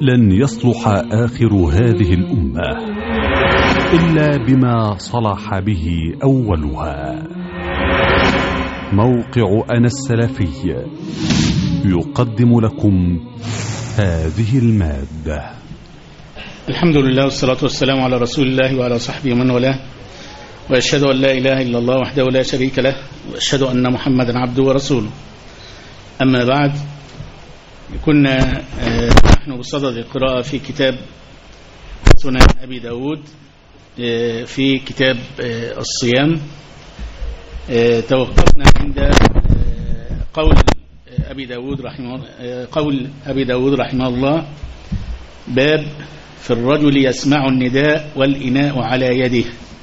لن يصلح آخر هذه الأمة إلا بما صلح به أولها. موقع أنا السلفي يقدم لكم هذه المادة. الحمد لله والصلاة والسلام على رسول الله وعلى صحبه ومن والاه، وأشهد أن لا إله إلا الله وحده لا شريك له، وأشهد أن محمدا عبده ورسوله. أما بعد، كنا نحن بصدد القراءة في كتاب سنن أبي داود، في كتاب الصيام. توقفنا عند قول أبي داود رحمه الله: باب في الرجل يسمع النداء والإناء على يده،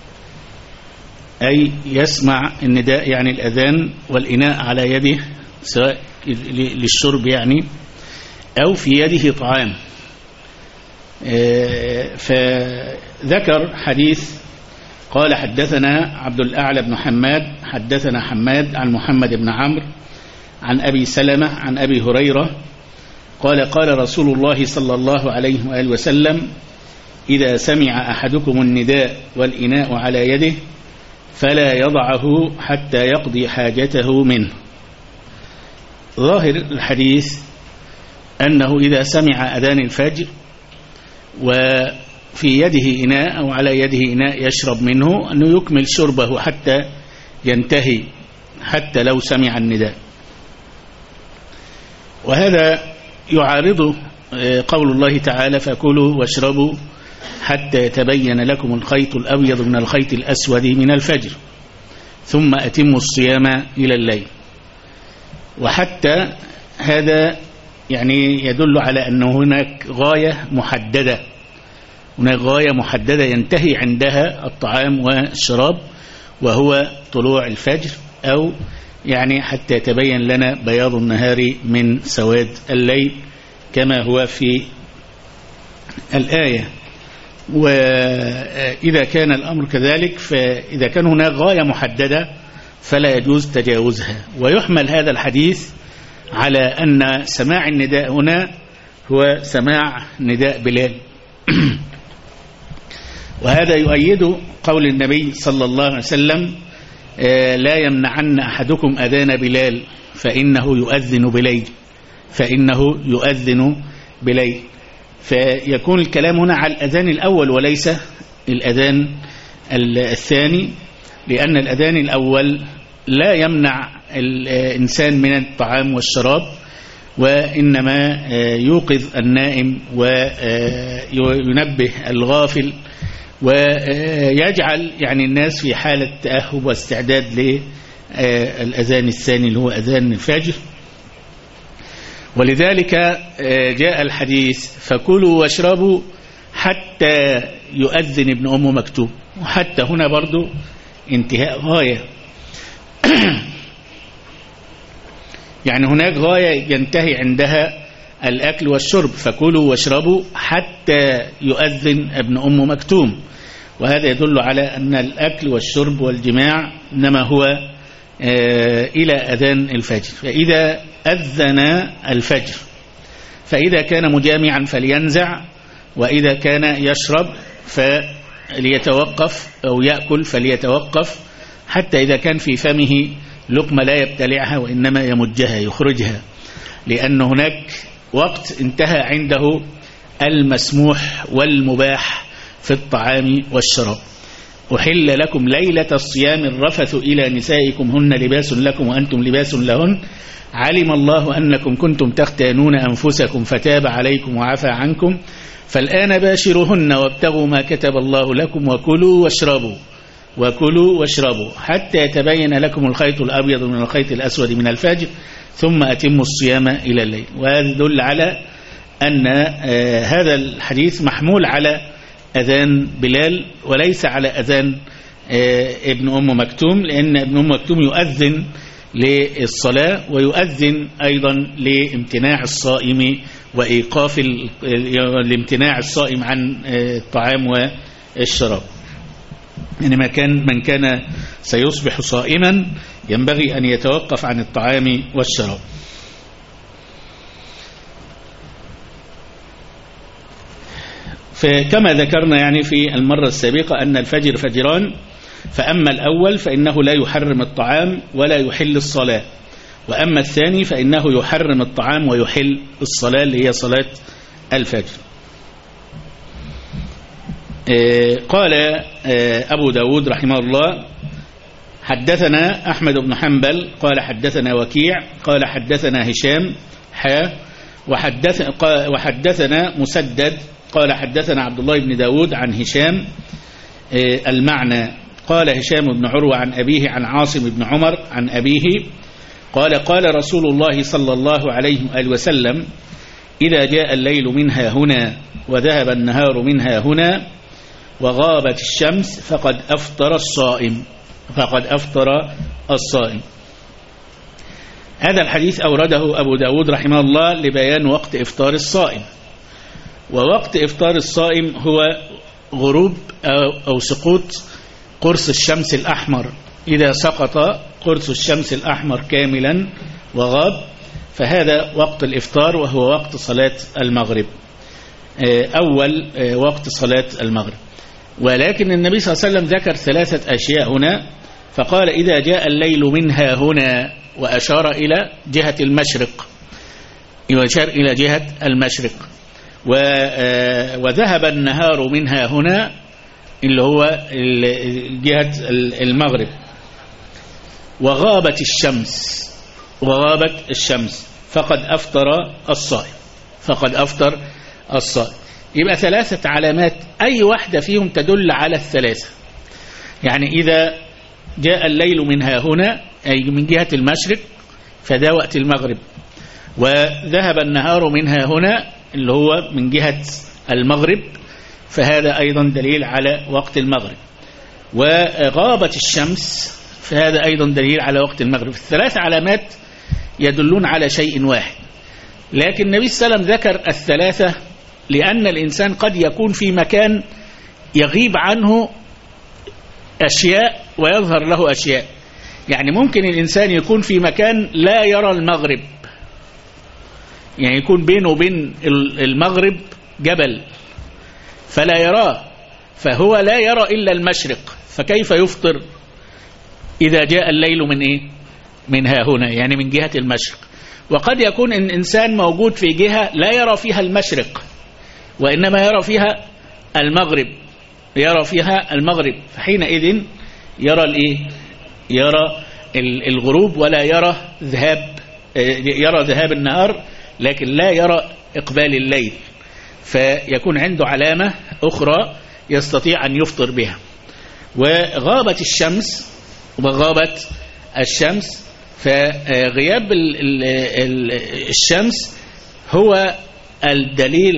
أي يسمع النداء يعني الأذان والإناء على يده، سواء للشرب يعني أو في يده طعام. فذكر حديث قال: حدثنا عبد الأعلى بن حماد حدثنا حماد عن محمد بن عمرو عن أبي سلمة عن أبي هريرة قال: قال رسول الله صلى الله عليه وآله وسلم: إذا سمع أحدكم النداء والإناء على يده فلا يضعه حتى يقضي حاجته منه. ظاهر الحديث أنه إذا سمع أذان الفجر وفي يده إناء أو على يده إناء يشرب منه، أنه يكمل شربه حتى ينتهي، حتى لو سمع النداء. وهذا يعارض قول الله تعالى: فكلوا واشربوا حتى يتبين لكم الخيط الأبيض من الخيط الأسود من الفجر ثم أتموا الصيام إلى الليل. وحتى هذا يعني يدل على أن هناك غاية محددة، هناك غاية محددة ينتهي عندها الطعام والشراب، وهو طلوع الفجر، أو يعني حتى يتبين لنا بياض النهار من سواد الليل كما هو في الآية. وإذا كان الأمر كذلك، فإذا كان هناك غاية محددة فلا يجوز تجاوزها. ويحمل هذا الحديث على أن سماع النداء هنا هو سماع نداء بلال. وهذا يؤيد قول النبي صلى الله عليه وسلم: لا يمنعن أحدكم أذان بلال فإنه يؤذن بليل. فيكون الكلام هنا على الأذان الأول وليس الأذان الثاني، لأن الأذان الأول لا يمنع الإنسان من الطعام والشراب، وإنما يوقظ النائم وينبه الغافل، ويجعل يعني الناس في حالة تأهب واستعداد للأذان الثاني اللي هو أذان الفجر. ولذلك جاء الحديث: فكلوا واشربوا حتى يؤذن ابن أم مكتوم. وحتى هنا برضو انتهاء غاية، يعني هناك غاية ينتهي عندها الأكل والشرب، فكلوا واشربوا حتى يؤذن ابن أم مكتوم. وهذا يدل على أن الأكل والشرب والجماع إنما هو إلى أذان الفجر. فإذا أذن الفجر، فإذا كان مجامعا فلينزع، وإذا كان يشرب فليتوقف، أو يأكل فليتوقف، حتى إذا كان في فمه لقمة لا يبتلعها وإنما يمجها يخرجها، لأن هناك وقت انتهى عنده المسموح والمباح في الطعام والشراب. أحل لكم ليلة الصيام الرفث إلى نسائكم هن لباس لكم وأنتم لباس لهن، علم الله أنكم كنتم تختانون أنفسكم فتاب عليكم وعفى عنكم، فالآن باشروهن وابتغوا ما كتب الله لكم وكلوا واشربوا حتى يتبين لكم الخيط الأبيض من الخيط الأسود من الفجر ثم أتموا الصيام إلى الليل. وهذا يدل على أن هذا الحديث محمول على أذان بلال وليس على أذان ابن أم مكتوم، لأن ابن أم مكتوم يؤذن للصلاة ويؤذن أيضا لامتناع الصائم وإيقاف الامتناع الصائم عن الطعام والشراب. يعني من كان سيصبح صائما ينبغي أن يتوقف عن الطعام والشراب. فكما ذكرنا يعني في المرة السابقة أن الفجر فجران، فأما الأول فإنه لا يحرم الطعام ولا يحل الصلاة، وأما الثاني فإنه يحرم الطعام ويحل الصلاة اللي هي صلاة الفجر. قال أبو داود رحمه الله: حدثنا أحمد بن حنبل قال حدثنا وكيع قال حدثنا هشام وحدثنا مسدد قال حدثنا عبد الله بن داود عن هشام المعنى. قال هشام بن عروة عن أبيه عن عاصم بن عمر عن أبيه قال: قال رسول الله صلى الله عليه وآله وسلم: إذا جاء الليل منها هنا وذهب النهار منها هنا وغابت الشمس فقد أفطر الصائم. هذا الحديث أورده أبو داود رحمه الله لبيان وقت إفطار الصائم. ووقت إفطار الصائم هو غروب أو سقوط قرص الشمس الأحمر. إذا سقط قرص الشمس الأحمر كاملا وغاب فهذا وقت الإفطار، وهو وقت صلاة المغرب، أول وقت صلاة المغرب. ولكن النبي صلى الله عليه وسلم ذكر 3 أشياء هنا، فقال: إذا جاء الليل منها هنا، وأشار إلى جهة المشرق، يشار إلى جهة المشرق. وذهب النهار منها هنا اللي هو جهة المغرب. وغابت الشمس فقد أفطر الصائم. يبقى 3 علامات، أي واحدة فيهم تدل على ال3. يعني إذا جاء الليل منها هنا أي من جهة المشرق فده وقت المغرب، وذهب النهار منها هنا اللي هو من جهة المغرب فهذا أيضا دليل على وقت المغرب. وغابت الشمس فهذا أيضا دليل على وقت المغرب. 3 علامات يدلون على شيء واحد، لكن النبي صلى الله عليه وسلم ذكر ال3 لأن الإنسان قد يكون في مكان يغيب عنه أشياء ويظهر له أشياء. يعني ممكن الإنسان يكون في مكان لا يرى المغرب، يعني يكون بينه وبين المغرب جبل فلا يراه، فهو لا يرى إلا المشرق، فكيف يفطر إذا جاء الليل منها هنا، يعني من جهة المشرق. وقد يكون إن إنسان موجود في جهة لا يرى فيها المشرق وإنما يرى فيها المغرب، فحينئذ يرى الغروب ولا يرى ذهاب النهار، لكن لا يرى إقبال الليل، فيكون عنده علامة أخرى يستطيع أن يفطر بها. وغابت الشمس فغياب الشمس هو الدليل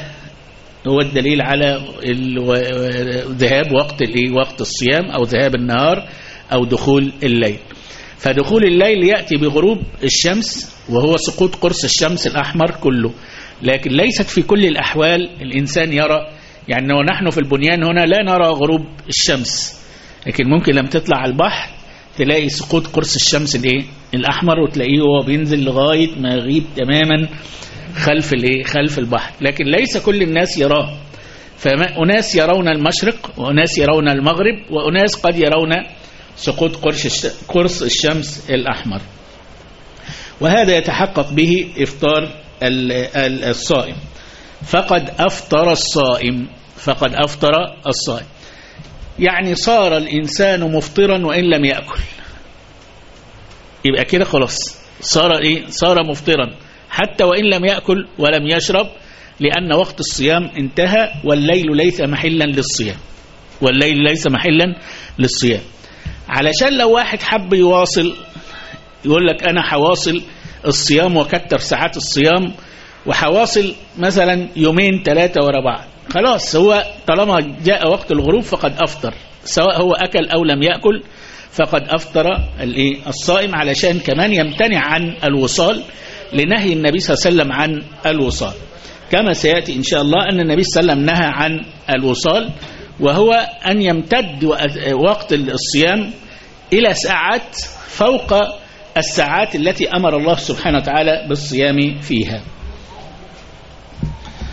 على ذهاب وقت الصيام أو ذهاب النهار أو دخول الليل. فدخول الليل يأتي بغروب الشمس وهو سقوط قرص الشمس الأحمر كله، لكن ليست في كل الأحوال الإنسان يرى. يعني ونحن في البنيان هنا لا نرى غروب الشمس، لكن ممكن لما تطلع على البحر تلاقي سقوط قرص الشمس الأحمر، وتلاقيه هو بينزل لغاية ما يغيب تماما خلف البحر، لكن ليس كل الناس يراه. فأناس يرون المشرق وأناس يرون المغرب وأناس قد يرون سقوط قرص الشمس الأحمر، وهذا يتحقق به إفطار الصائم. فقد أفطر الصائم يعني صار الإنسان مفطرا وإن لم يأكل، يبقى كده خلاص صار مفطرا حتى وإن لم يأكل ولم يشرب، لأن وقت الصيام انتهى والليل ليس محلا للصيام. علشان لو واحد حب يواصل يقول لك أنا حواصل الصيام وكتر ساعات الصيام وحواصل مثلا 2-3 ورا بعض، خلاص هو طالما جاء وقت الغروب فقد أفطر، سواء هو أكل أو لم يأكل فقد أفطر الصائم، علشان كمان يمتنع عن الوصال لنهي النبي صلى الله عليه وسلم عن الوصال، كما سيأتي إن شاء الله أن النبي صلى الله عليه وسلم نهى عن الوصال، وهو أن يمتد وقت الصيام إلى ساعات فوق الساعات التي أمر الله سبحانه وتعالى بالصيام فيها.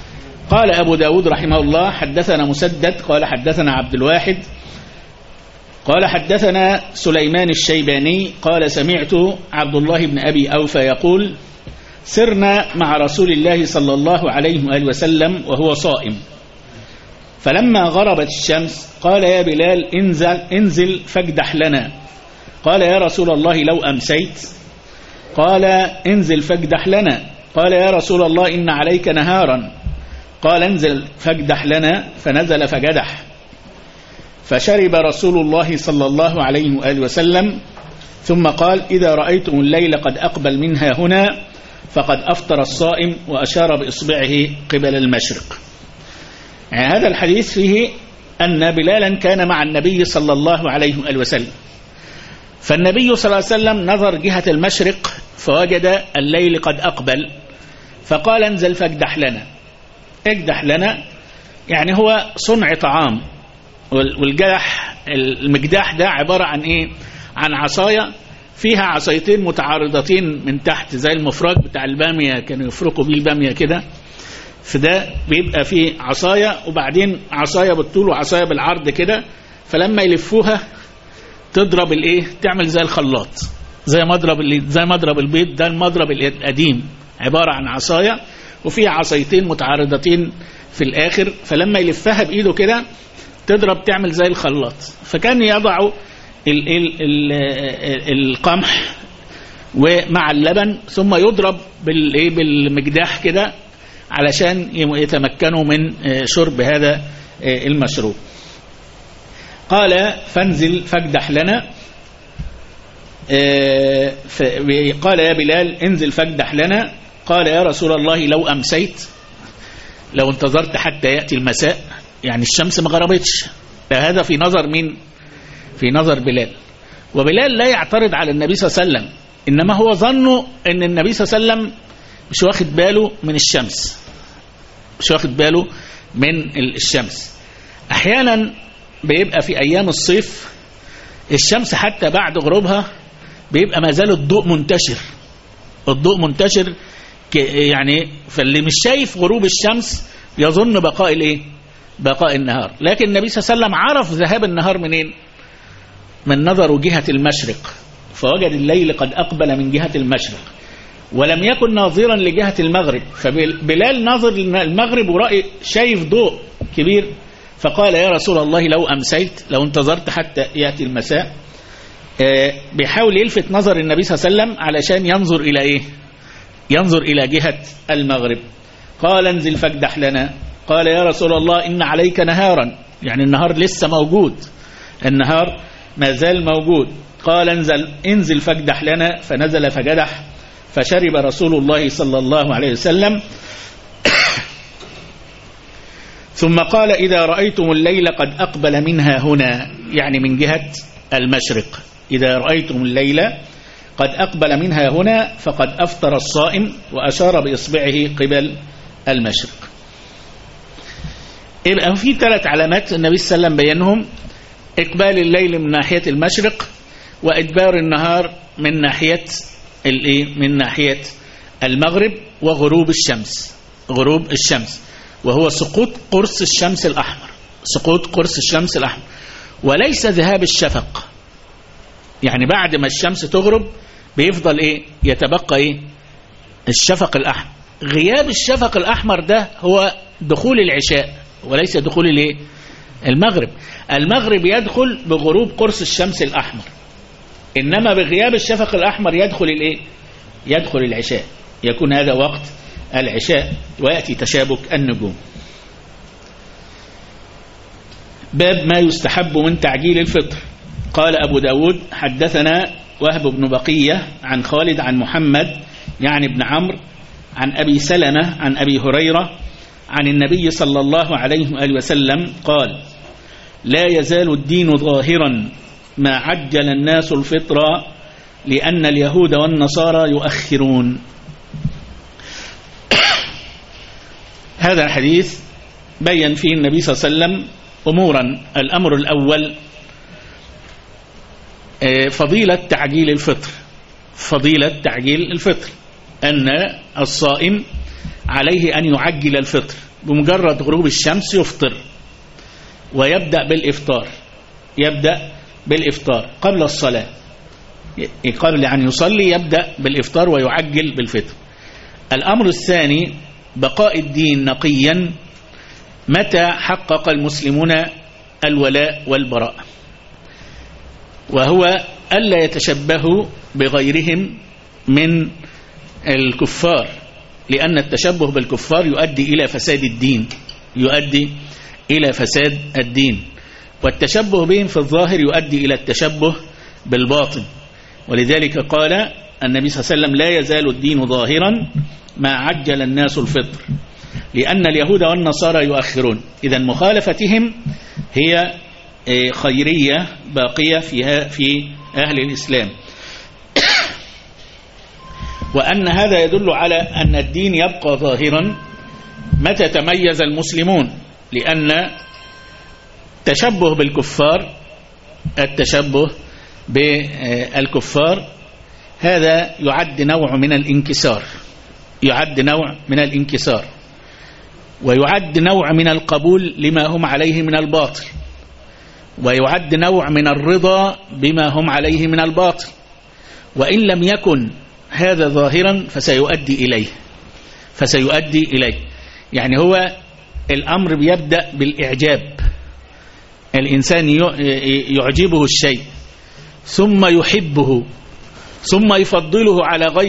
قال أبو داود رحمه الله حدثنا مسدد قال حدثنا عبد الواحد قال حدثنا سليمان الشيباني قال سمعت عبد الله بن أبي أوفى يقول سرنا مع رسول الله صلى الله عليه وآله وسلم وهو صائم، فلما غربت الشمس قال يا بلال انزل فاكدح لنا. قال يا رسول الله لو أمسيت؟ قال انزل فاكدح لنا. قال يا رسول الله إن عليك نهارا. قال انزل فاكدح لنا، فنزل فجدح، فشرب رسول الله صلى الله عليه وآله وسلم، ثم قال إذا رأيتم الليل قد أقبل منها هنا فقد أفطر الصائم، وأشار بإصبعه قبل المشرق. يعني هذا الحديث فيه أن بلالا كان مع النبي صلى الله عليه وآله وسلم، فالنبي صلى الله عليه وسلم نظر جهة المشرق فوجد الليل قد أقبل، فقال انزل فاكدح لنا. اكدح لنا يعني هو صنع طعام، والجدح المجداح ده عبارة عن إيه؟ عن عصاية فيها عصايتين متعارضتين من تحت زي المفرق بتاع البامية، كانوا يفرقوا بيه البامية كده، فده بيبقى فيه عصاية وبعدين عصاية بالطول وعصاية بالعرض كده، فلما يلفوها تضرب الايه، تعمل زي الخلاط، زي مضرب البيض. ده المضرب القديم عبارة عن عصاية وفيها عصايتين متعارضتين في الآخر، فلما يلفها بإيده كده تضرب تعمل زي الخلاط. فكان يضع القمح ومع اللبن ثم يضرب بالمجداح كده علشان يتمكنوا من شرب هذا المشروب. قال فانزل فاكدح لنا. قال يا بلال انزل فاكدح لنا. قال يا رسول الله لو أمسيت، لو انتظرت حتى يأتي المساء، يعني الشمس ما غربتش. هذا في نظر مين؟ في نظر بلال. وبلال لا يعترض على النبي صلى الله عليه وسلم، إنما هو ظنه أن النبي صلى الله عليه وسلم مش واخد باله من الشمس، مش واخد باله من الشمس. أحيانا بيبقى في أيام الصيف الشمس حتى بعد غروبها بيبقى ما زال الضوء منتشر، الضوء منتشر يعني، فاللي مش شايف غروب الشمس يظن بقاء الايه؟ بقاء النهار. لكن النبي صلى الله عليه وسلم عرف ذهاب النهار منين؟ من نظر جهة المشرق، فوجد الليل قد أقبل من جهة المشرق، ولم يكن ناظرا لجهة المغرب. فبلال ناظر المغرب ورأي شايف ضوء كبير، فقال يا رسول الله لو أمسيت، لو انتظرت حتى يأتي المساء. بيحاول يلفت نظر النبي صلى الله عليه وسلم علشان ينظر إلى إيه؟ ينظر إلى جهة المغرب. قال انزل فاكدح لنا. قال يا رسول الله إن عليك نهارا، يعني النهار لسه موجود، النهار ما زال موجود. قال انزل فاكدح لنا، فنزل فجدح، فشرب رسول الله صلى الله عليه وسلم. ثم قال إذا رأيتم الليل قد أقبل منها هنا، يعني من جهة المشرق، إذا رأيتم الليل قد أقبل منها هنا فقد أفطر الصائم، وأشار بإصبعه قبل المشرق. يبقى في 3 علامات النبي صلى الله عليه وسلم بينهم: إقبال الليل من ناحية المشرق، وإدبار النهار من ناحية من ناحية المغرب، وغروب الشمس، غروب الشمس، وهو سقوط قرص الشمس الأحمر، سقوط قرص الشمس الأحمر، وليس ذهاب الشفق. يعني بعد ما الشمس تغرب بيفضل يتبقى الشفق الأحمر. غياب الشفق الأحمر ده هو دخول العشاء وليس دخول المغرب. المغرب يدخل بغروب قرص الشمس الأحمر، إنما بغياب الشفق الأحمر يدخل يدخل العشاء، يكون هذا وقت العشاء، ويأتي تشابك النجوم. باب ما يستحب من تعجيل الفطر. قال أبو داود حدثنا وهب بن بقية عن خالد عن محمد يعني بن عمرو عن أبي سلمة عن أبي هريرة عن النبي صلى الله عليه وآله وسلم قال: لا يزال الدين ظاهرا ما عجل الناس الفطر لأن اليهود والنصارى يؤخرون. هذا الحديث بيّن فيه النبي صلى الله عليه وسلم أمورا. الأمر الأول فضيلة تعجيل الفطر، فضيلة تعجيل الفطر، أن الصائم عليه أن يعجل الفطر، بمجرد غروب الشمس يفطر ويبدأ بالإفطار قبل الصلاة، قبل أن يصلي يبدأ بالإفطار ويعجل بالفطر. الأمر الثاني بقاء الدين نقيا متى حقق المسلمون الولاء والبراء، وهو ألا يتشبهوا بغيرهم من الكفار، لأن التشبه بالكفار يؤدي إلى فساد الدين، والتشبه بهم في الظاهر يؤدي إلى التشبه بالباطن. ولذلك قال النبي صلى الله عليه وسلم: لا يزال الدين ظاهرا ما عجل الناس الفطر، لأن اليهود والنصارى يؤخرون. إذا مخالفتهم هي خيرية باقية في أهل الإسلام، وأن هذا يدل على أن الدين يبقى ظاهرا متى تميز المسلمون، لأن التشبه بالكفار هذا يعد نوع من الانكسار، ويعد نوع من القبول لما هم عليه من الباطل، ويعد نوع من الرضا بما هم عليه من الباطل. وإن لم يكن هذا ظاهرا فسيؤدي إليه. يعني هو الأمر بيبدأ بالإعجاب، الإنسان يعجبه الشيء ثم يحبه ثم يفضله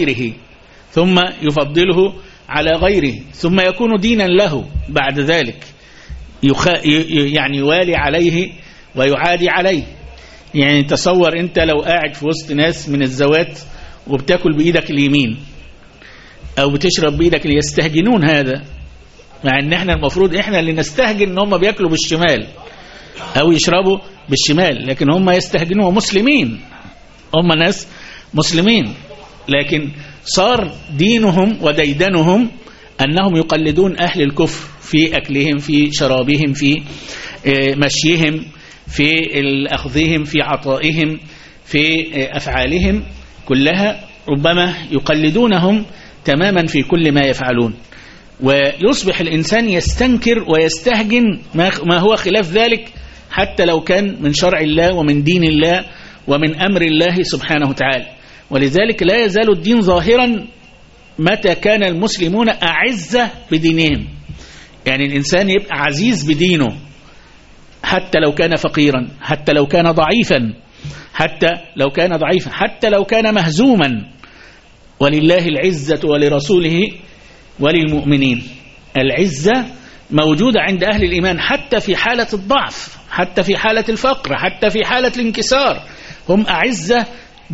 على غيره ثم يكون دينا له بعد ذلك، يعني يوالي عليه ويعادي عليه. يعني تصور أنت لو قاعد في وسط ناس من الزوات وبتاكل بإيدك اليمين أو بتشرب بإيدك يستهجنون هذا، مع أن احنا المفروض احنا اللي نستهجن ان هم بياكلوا بالشمال أو يشربوا بالشمال، لكن هم يستهجنوا مسلمين، هم ناس مسلمين، لكن صار دينهم وديدنهم أنهم يقلدون أهل الكفر في أكلهم، في شرابهم، في مشيهم، في أخذهم، في عطائهم، في أفعالهم كلها، ربما يقلدونهم تماما في كل ما يفعلون. ويصبح الإنسان يستنكر ويستهجن ما هو خلاف ذلك، حتى لو كان من شرع الله ومن دين الله ومن أمر الله سبحانه وتعالى. ولذلك لا يزال الدين ظاهرا متى كان المسلمون أعزة بدينهم. يعني الإنسان يبقى عزيز بدينه حتى لو كان فقيرا، حتى لو كان ضعيفا، حتى لو كان مهزوما. ولله العزة ولرسوله وللمؤمنين. العزة موجودة عند أهل الإيمان حتى في حالة الضعف، حتى في حالة الفقر، حتى في حالة الانكسار، هم أعزة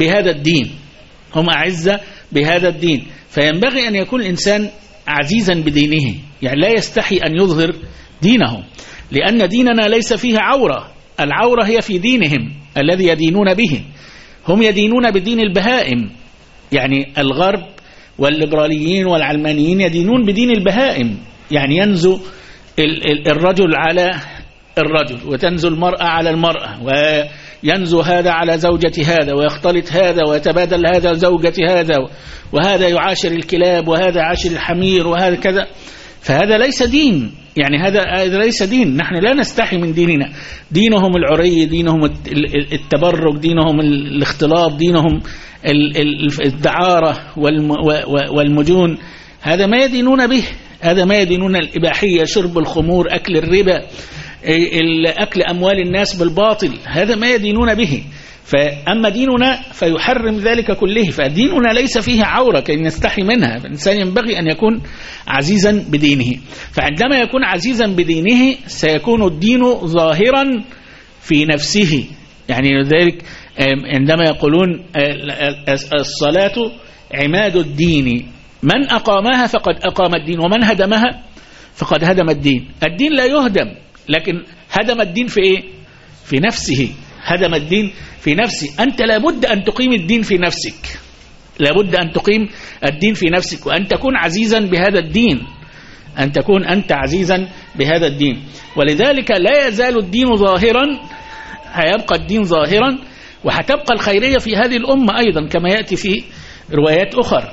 بهذا الدين. فينبغي أن يكون الإنسان عزيزا بدينه، يعني لا يستحي أن يظهر دينه، لأن ديننا ليس فيه عورة. العورة هي في دينهم الذي يدينون به. هم يدينون بدين البهائم، يعني الغرب والليبراليين والعلمانيين يدينون بدين البهائم، يعني ينزو الرجل على الرجل، وتنزو المرأة على المرأة، وينزو هذا على زوجة هذا، ويختلط هذا ويتبادل هذا زوجة هذا، وهذا يعاشر الكلاب وهذا يعاشر الحمير وهذا كذا. فهذا ليس دين، يعني هذا ليس دين. نحن لا نستحي من ديننا. دينهم العري، دينهم التبرج، دينهم الاختلاط، دينهم الدعارة والمجون. هذا ما يدينون به، هذا ما يدينون الإباحية، شرب الخمور، أكل الربا، أكل أموال الناس بالباطل، هذا ما يدينون به. فأما ديننا فيحرم ذلك كله. فديننا ليس فيه عورة كي نستحي منها. الإنسان ينبغي أن يكون عزيزا بدينه. فعندما يكون عزيزا بدينه سيكون الدين ظاهرا في نفسه. يعني ذلك عندما يقولون الصلاة عماد الدين، من أقامها فقد أقام الدين، ومن هدمها فقد هدم الدين. الدين لا يهدم، لكن هدم الدين في إيه؟ في نفسه. هدم الدين في نفسه. أنت لابد أن تقيم الدين في نفسك، لابد أن تقيم الدين في نفسك، وأن تكون عزيزا بهذا الدين، أن تكون أنت عزيزا بهذا الدين. ولذلك لا يزال الدين ظاهرا، هيبقى الدين ظاهرا، وهتبقى الخيرية في هذه الأمة أيضا كما يأتي في روايات أخرى.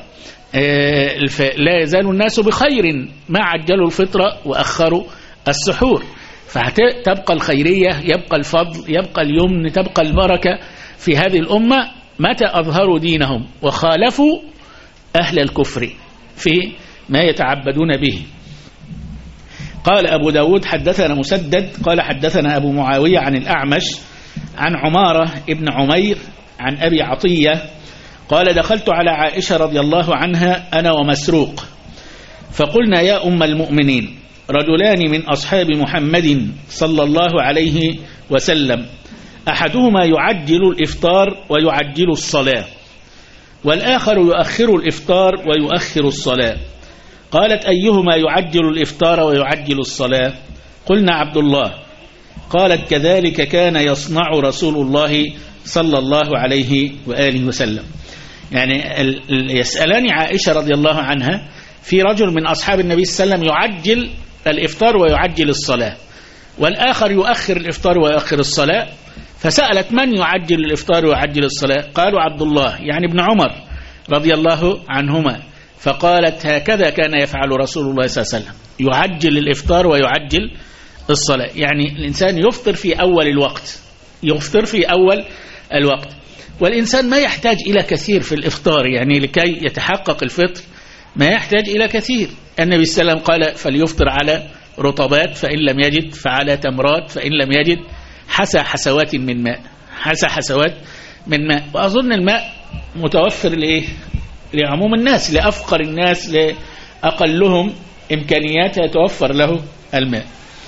لا يزال الناس بخير ما عجلوا الفطرة وأخروا السحور، فتبقى الخيرية، يبقى الفضل، يبقى اليمن، تبقى البركة في هذه الأمة متى أظهروا دينهم وخالفوا أهل الكفر في ما يتعبدون به. قال أبو داود حدثنا مسدد قال حدثنا أبو معاوية عن الأعمش عن عمارة ابن عمير عن أبي عطية قال دخلت على عائشة رضي الله عنها أنا ومسروق فقلنا يا أم المؤمنين رجلان من أصحاب محمد صلى الله عليه وسلم أحدهما يعجل الإفطار ويعجل الصلاة والآخر يؤخر الإفطار ويؤخر الصلاة. قالت أيهما يعجل الإفطار ويعجل الصلاة؟ قلنا عبد الله. قالت كذلك كان يصنع رسول الله صلى الله عليه وآله وسلم. يعني يسألني عائشة رضي الله عنها في رجل من أصحاب النبي صلى الله عليه وسلم يعجل الإفطار ويعجل الصلاة والآخر يؤخر الإفطار ويؤخر الصلاة، فسألت من يعجل الإفطار ويعجل الصلاة؟ قالوا عبد الله يعني ابن عمر رضي الله عنهما. فقالت هكذا كان يفعل رسول الله صلى الله عليه وسلم يعجل الإفطار ويعجل الصلاة. يعني الإنسان يفطر في أول الوقت، يفطر في أول الوقت، والإنسان ما يحتاج إلى كثير في الإفطار، يعني لكي يتحقق الفطر ما يحتاج إلى كثير. النبي صلى الله عليه وسلم قال فليفطر على رطبات فإن لم يجد فعلى تمرات فإن لم يجد حسى حسوات من ماء، حسى حسوات من ماء. وأظن الماء متوفر لإيه؟ لعموم الناس، لأفقر الناس، لأقلهم إمكانيات يتوفر له الماء.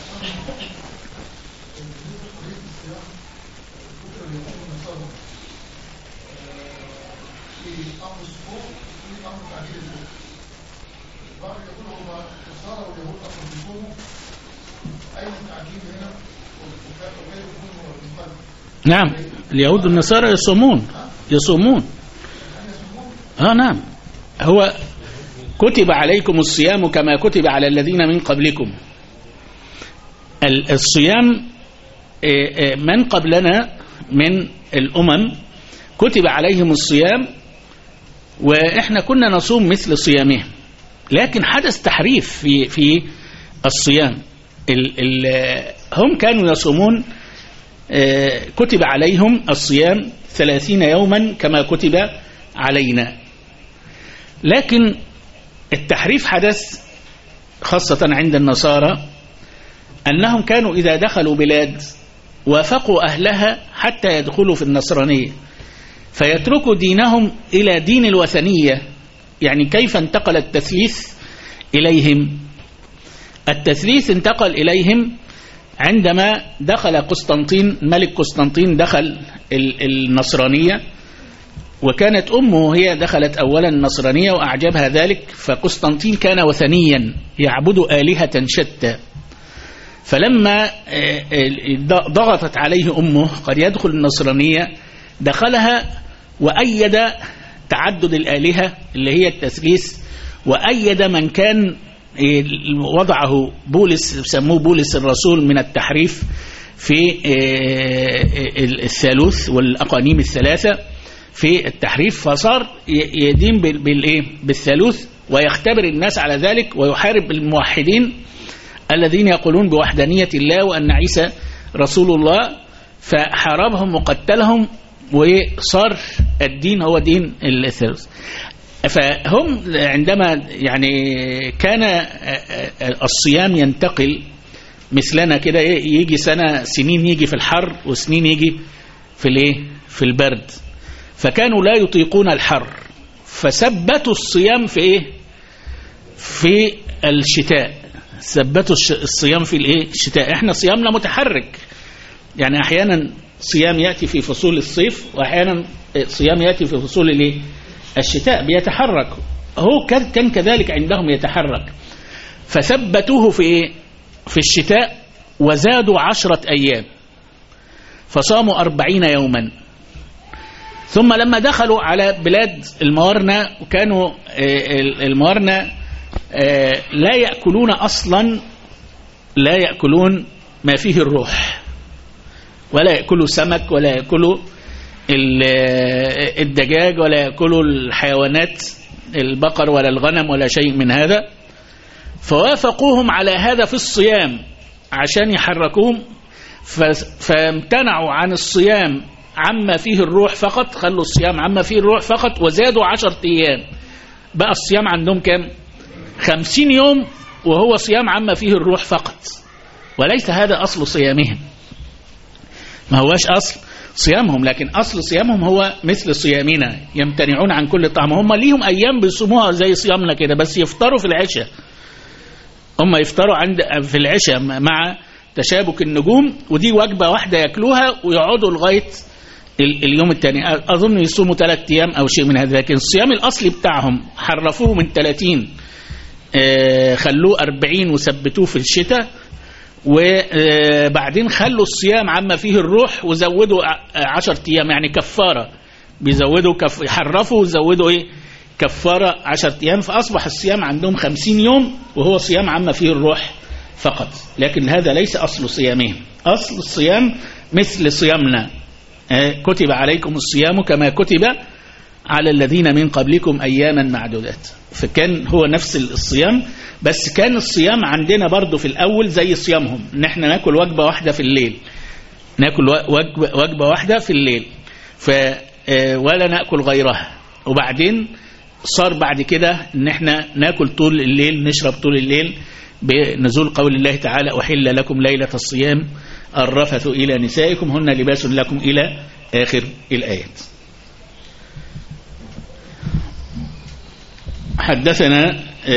نعم اليهود والنصارى يصومون نعم. هو كتب عليكم الصيام كما كتب على الذين من قبلكم. الصيام من قبلنا من الأمم كتب عليهم الصيام وإحنا كنا نصوم مثل صيامهم، لكن حدث تحريف في الصيام. هم كانوا يصومون كتب عليهم الصيام 30 يوما كما كتب علينا، لكن التحريف حدث خاصة عند النصارى أنهم كانوا إذا دخلوا بلاد وافقوا أهلها حتى يدخلوا في النصرانية فيتركوا دينهم إلى دين الوثنية. يعني كيف انتقل التثليث إليهم؟ التثليث انتقل إليهم عندما دخل قسطنطين، ملك قسطنطين دخل النصرانية، وكانت أمه هي دخلت أولا النصرانية وأعجبها ذلك، فقسطنطين كان وثنيا يعبد آلهة شتى. فلما ضغطت عليه أمه قد يدخل النصرانية دخلها وأيد تعدد الآلهة اللي هي التثليث، وأيد من كان وضعه بولس، سموه بولس الرسول، من التحريف في الثالوث والأقانيم الثلاثة في التحريف، فصار يدين بالثالوث ويختبر الناس على ذلك ويحارب الموحدين الذين يقولون بوحدانية الله وأن عيسى رسول الله، فحاربهم وقتلهم وصار الدين هو دين الثالوث. فهم عندما يعني كان الصيام ينتقل مثلنا كده، يجي سنين يجي في الحر وسنين يجي في البرد، فكانوا لا يطيقون الحر فثبتوا الصيام في الشتاء، ثبتوا الصيام في الشتاء. احنا صيامنا متحرك، يعني احيانا صيام يأتي في فصول الصيف واحيانا صيام يأتي في فصول الشتاء، بيتحرك. هو كان كذلك عندهم يتحرك، فثبتوه في الشتاء وزادوا 10 أيام فصاموا 40 يوما. ثم لما دخلوا على بلاد الموارنة، وكانوا الموارنة لا يأكلون أصلا، لا يأكلون ما فيه الروح، ولا يأكلوا سمك ولا يأكلوا الدجاج ولا يأكلوا الحيوانات البقر ولا الغنم ولا شيء من هذا، فوافقوهم على هذا في الصيام عشان يحركوهم، فامتنعوا عن الصيام عما فيه الروح فقط، خلوا الصيام عما فيه الروح فقط، وزادوا 10 أيام. بقى الصيام عندهم كم؟ 50 يوم، وهو صيام عما فيه الروح فقط، وليس هذا أصل صيامهم، ما هواش أصل صيامهم، لكن أصل صيامهم هو مثل صيامنا، يمتنعون عن كل طعام. هم ليهم أيام بيصوموها زي صيامنا كده، بس يفطروا في العشاء، هم يفطروا في العشاء مع تشابك النجوم، ودي وجبة واحدة يأكلوها ويقعدوا لغاية اليوم الثاني. أظن يصوموا 3 أيام أو شيء من هذا، لكن الصيام الأصلي بتاعهم حرفوه من 30 خلوه 40 وثبتوه في الشتاء، وبعدين خلوا الصيام عما فيه الروح وزودوا 10 أيام، يعني كفارة، بيزودوا حرفوا وزودوا كفارة 10 أيام، فأصبح الصيام عندهم 50 يوم، وهو صيام عما فيه الروح فقط. لكن هذا ليس أصل صيامهم، أصل الصيام مثل صيامنا، كتب عليكم الصيام كما كتب على الذين من قبلكم أياما معدودات. فكان هو نفس الصيام، بس كان الصيام عندنا برضو في الأول زي صيامهم، ان احنا ناكل وجبة واحدة في الليل، ناكل وجبة واحدة في الليل، ولا ناكل غيرها. وبعدين صار بعد كده ان احنا ناكل طول الليل، نشرب طول الليل، بنزول قول الله تعالى: أحل لكم ليلة الصيام الرفث إلى نسائكم هن لباس لكم، إلى آخر الآيات. حدثنا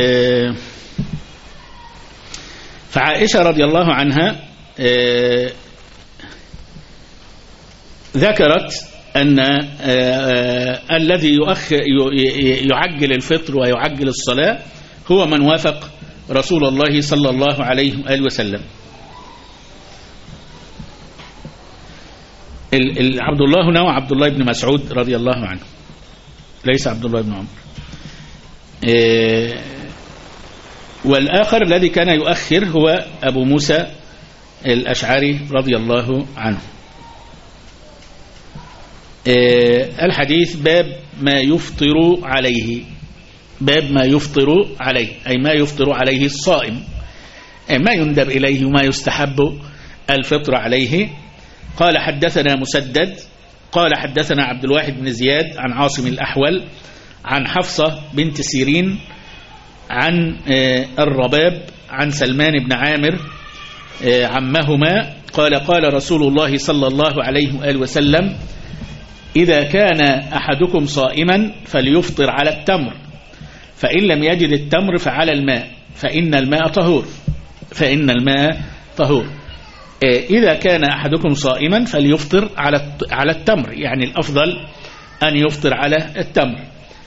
فعائشة رضي الله عنها ذكرت أن الذي يعجل الفطر ويعجل الصلاة هو من وافق رسول الله صلى الله عليه وآله وسلم. عبد الله هنا وعبد الله بن مسعود رضي الله عنه، ليس عبد الله بن عمر. والآخر الذي كان يؤخر هو أبو موسى الأشعري رضي الله عنه. الحديث باب ما يفطر عليه، باب ما يفطر عليه، أي ما يفطر عليه الصائم، ما يندب إليه وما يستحب الفطر عليه. قال حدثنا مسدد قال حدثنا عبد الواحد بن زياد عن عاصم الأحول عن حفصة بنت سيرين عن الرباب عن سلمان بن عامر عمهما قال: قال رسول الله صلى الله عليه وآله وسلم: إذا كان أحدكم صائما فليفطر على التمر، فإن لم يجد التمر فعلى الماء، فإن الماء طهور، فإن الماء طهور. إذا كان أحدكم صائما فليفطر على التمر، يعني الأفضل أن يفطر على التمر.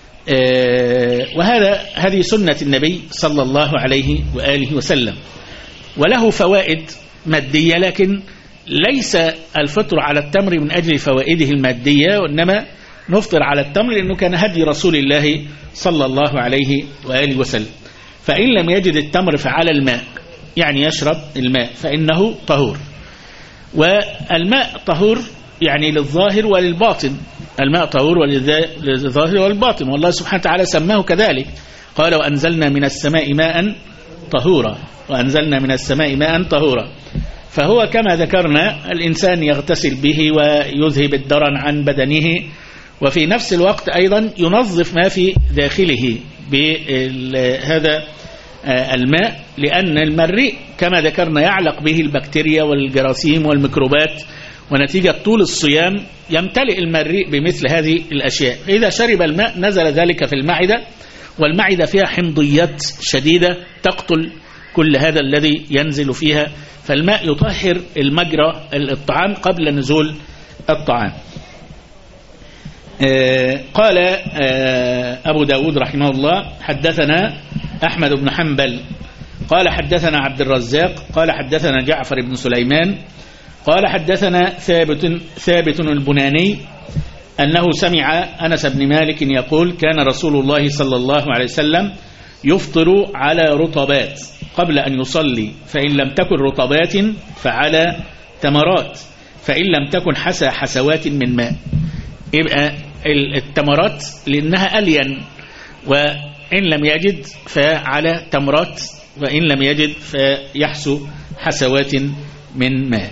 هذه سنة النبي صلى الله عليه وآله وسلم، وله فوائد مادية، لكن ليس الفطر على التمر من أجل فوائده المادية، وإنما نفطر على التمر لأنه كان هدي رسول الله صلى الله عليه وآله وسلم. فإن لم يجد التمر فعلى الماء، يعني يشرب الماء فإنه طهور. والماء طهور يعني للظاهر وللباطن، الماء طهور للظاهر والباطن، والله سبحانه وتعالى سماه كذلك، قال: وأنزلنا من السماء ماء طهورا، وأنزلنا من السماء ماء طهورا. فهو كما ذكرنا الإنسان يغتسل به ويذهب الدرن عن بدنه، وفي نفس الوقت أيضا ينظف ما في داخله بهذا الماء، لأن المريء كما ذكرنا يعلق به البكتيريا والجراثيم والميكروبات، ونتيجة طول الصيام يمتلئ المريء بمثل هذه الأشياء. إذا شرب الماء نزل ذلك في المعدة، والمعدة فيها حمضيات شديدة تقتل كل هذا الذي ينزل فيها، فالماء يطهر المجرى الطعام قبل نزول الطعام. قال أبو داود رحمه الله: حدثنا أحمد بن حنبل قال حدثنا عبد الرزاق قال حدثنا جعفر بن سليمان قال حدثنا ثابت البناني أنه سمع أنس بن مالك يقول: كان رسول الله صلى الله عليه وسلم يفطر على رطبات قبل أن يصلي، فإن لم تكن رطبات فعلى تمرات، فإن لم تكن حسوات من ماء. يبقى التمرات لأنها ألين، وإن لم يجد فعلى تمرات، وإن لم يجد فيحسو حسوات من ماء.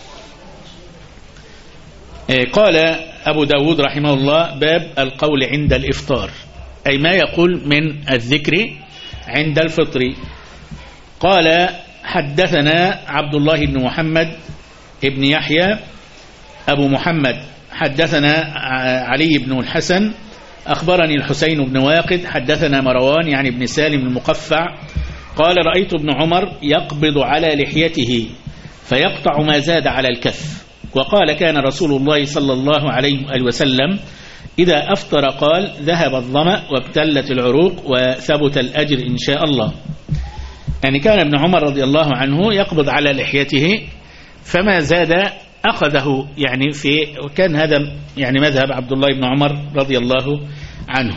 قال أبو داود رحمه الله: باب القول عند الإفطار، أي ما يقول من الذكر عند الفطر. قال: حدثنا عبد الله بن محمد ابن يحيى أبو محمد حدثنا علي بن الحسن أخبرني الحسين بن واقد حدثنا مروان يعني ابن سالم المقفع قال: رأيت ابن عمر يقبض على لحيته فيقطع ما زاد على الكف. وقال: كان رسول الله صلى الله عليه وسلم إذا أفطر قال: ذهب الظمأ وابتلت العروق وثبت الأجر إن شاء الله. يعني كان ابن عمر رضي الله عنه يقبض على لحيته، فما زاد أخذه، يعني وكان هذا يعني مذهب عبد الله بن عمر رضي الله عنه.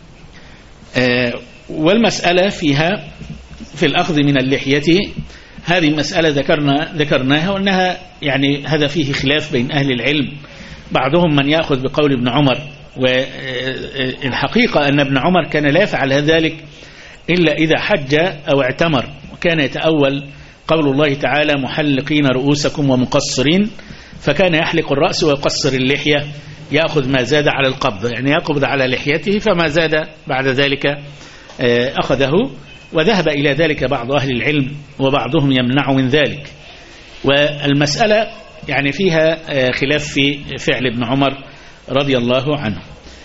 والمسألة فيها في الأخذ من اللحية، هذه مسألة ذكرناها، وأنها يعني هذا فيه خلاف بين أهل العلم، بعضهم من يأخذ بقول ابن عمر، والحقيقة أن ابن عمر كان لا يفعل ذلك إلا إذا حج أو اعتمر، وكان يتأول قول الله تعالى: محلقين رؤوسكم ومقصرين، فكان يحلق الرأس ويقصر اللحية، يأخذ ما زاد على القبض، يعني يقبض على لحيته فما زاد بعد ذلك أخذه. وذهب إلى ذلك بعض أهل العلم وبعضهم يمنع من ذلك. والمسألة يعني فيها خلاف في فعل ابن عمر رضي الله عنه،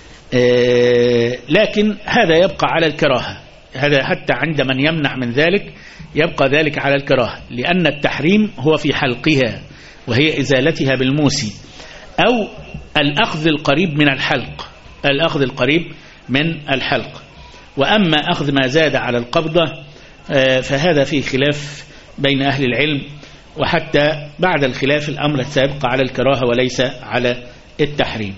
لكن هذا يبقى على الكراهة، هذا حتى عند من يمنع من ذلك يبقى ذلك على الكراهة، لأن التحريم هو في حلقها وهي إزالتها بالموسي، أو الأخذ القريب من الحلق، الأخذ القريب من الحلق. وأما أخذ ما زاد على القبضة فهذا فيه خلاف بين أهل العلم، وحتى بعد الخلاف الأمر سيبقى على الكراهة وليس على التحريم،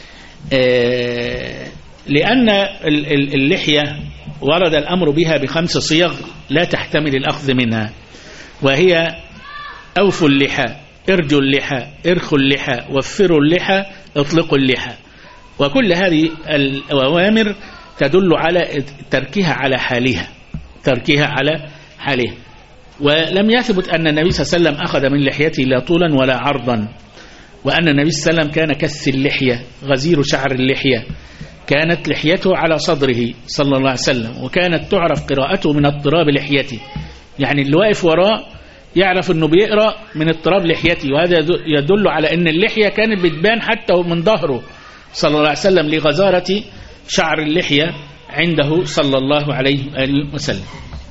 لأن اللحية ورد الأمر بها ب5 صيغ لا تحتمل الأخذ منها، وهي: أوفوا اللحى، ارجوا اللحى، ارخوا اللحى، وفروا اللحى، اطلقوا اللحى. وكل هذه الأوامر تدل على تركها على حالها، تركها على حالها. ولم يثبت أن النبي صلى الله عليه وسلم أخذ من لحيته لا طولا ولا عرضا، وأن النبي صلى الله عليه وسلم كان كث اللحية، غزير شعر اللحية، كانت لحيته على صدره صلى الله عليه وسلم، وكانت تعرف قراءته من اضطراب لحيته، يعني اللي واقف وراه يعرف أنه بيقرأ من اضطراب لحيته. وهذا يدل على أن اللحية كانت بتبان حتى من ظهره صلى الله عليه وسلم لغزارة شعر اللحية عنده صلى الله عليه وسلم.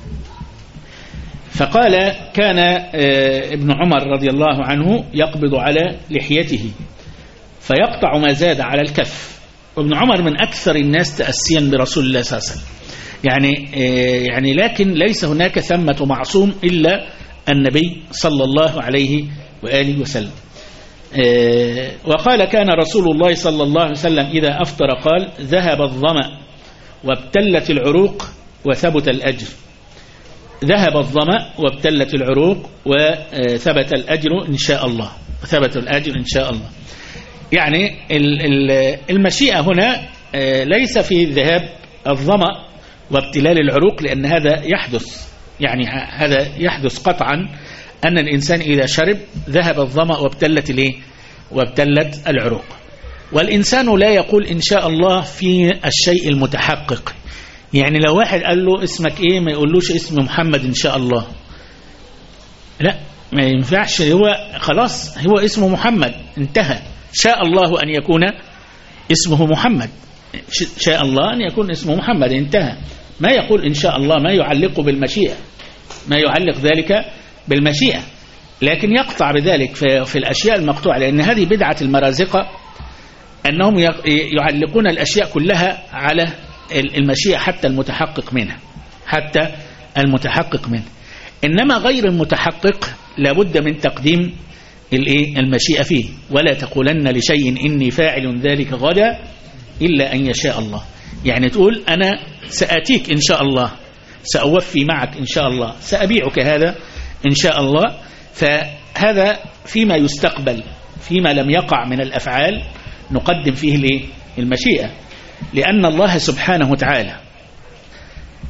فقال: كان ابن عمر رضي الله عنه يقبض على لحيته فيقطع ما زاد على الكف. وابن عمر من أكثر الناس تأسيا برسول الله صلى الله عليه وسلم، يعني لكن ليس هناك ثمة معصوم إلا النبي صلى الله عليه وآله وسلم. وقال: كان رسول الله صلى الله عليه وسلم إذا أفطر قال: ذهب الظمأ وابتلت العروق وثبت الأجر. ذهب الظمأ وابتلت العروق وثبت الأجر إن شاء الله، وثبت الأجر إن شاء الله. يعني المشيئة هنا ليس في ذهاب الظمأ وابتلال العروق، لأن هذا يحدث، يعني هذا يحدث قطعا أن الإنسان إذا شرب ذهب الظمأ وابتلت العروق. والإنسان لا يقول إن شاء الله في الشيء المتحقق، يعني لو واحد قال له اسمك إيه ما يقولوش اسم محمد إن شاء الله، لا ما ينفعش، هو خلاص هو اسمه محمد انتهى، شاء الله أن يكون اسمه محمد، شاء الله أن يكون اسمه محمد انتهى. ما يقول إن شاء الله، ما يعلقه بالمشيئة، ما يعلق ذلك بالمشيئة، لكن يقطع بذلك في الأشياء المقطوعة، لأن هذه بدعة المرازقة أنهم يعلقون الأشياء كلها على المشيئة حتى المتحقق منها، حتى المتحقق منها. إنما غير المتحقق لابد من تقديم المشيئة فيه. ولا تقولن لشيء إني فاعل ذلك غدا إلا أن يشاء الله، يعني تقول أنا سأتيك إن شاء الله، سأوفي معك إن شاء الله، سأبيعك هذا إن شاء الله. فهذا فيما يستقبل، فيما لم يقع من الأفعال نقدم فيه المشيئة، لأن الله سبحانه وتعالى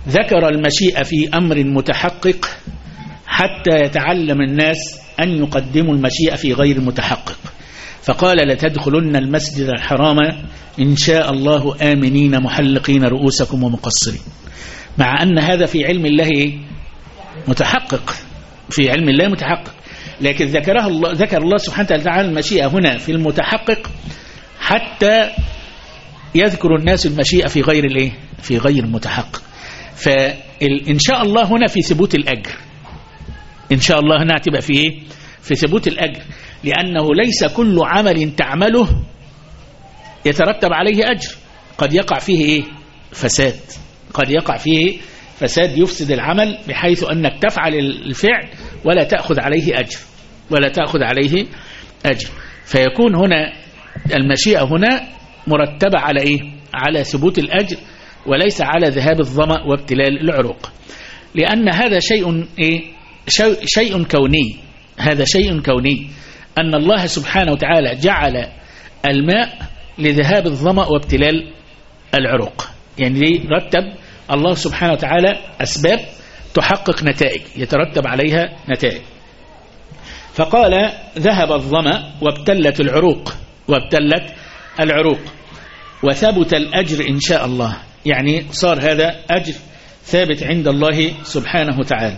ذكر المشيئة في أمر متحقق حتى يتعلم الناس أن يقدموا المشيئة في غير متحقق، فقال لتدخلن المسجد الحرام إن شاء الله آمنين محلقين رؤوسكم ومقصرين، مع أن هذا في علم الله متحقق، في علم الله متحقق، لكن ذكر الله سبحانه وتعالى المشيئة هنا في المتحقق حتى يذكر الناس المشيئة في غير الايه، في غير المتحقق. فإن شاء الله هنا في ثبوت الأجر، إن شاء الله هنا هتبقى في ايه، في ثبوت الأجر، لأنه ليس كل عمل تعمله يترتب عليه أجر، قد يقع فيه ايه، فساد، قد يقع فيه فساد يفسد العمل بحيث أنك تفعل الفعل ولا تأخذ عليه أجر، ولا تأخذ عليه أجر. فيكون هنا المشيئة هنا مرتبة على إيه؟ على ثبوت الأجر وليس على ذهاب الظمأ وابتلال العروق، لأن هذا شيء إيه؟ شيء كوني، هذا شيء كوني، أن الله سبحانه وتعالى جعل الماء لذهاب الظمأ وابتلال العروق، يعني رتب الله سبحانه وتعالى أسباب تحقق نتائج يترتب عليها نتائج، فقال ذهب الظمأ وابتلت العروق، وابتلت العروق وثبت الأجر إن شاء الله، يعني صار هذا أجر ثابت عند الله سبحانه وتعالى.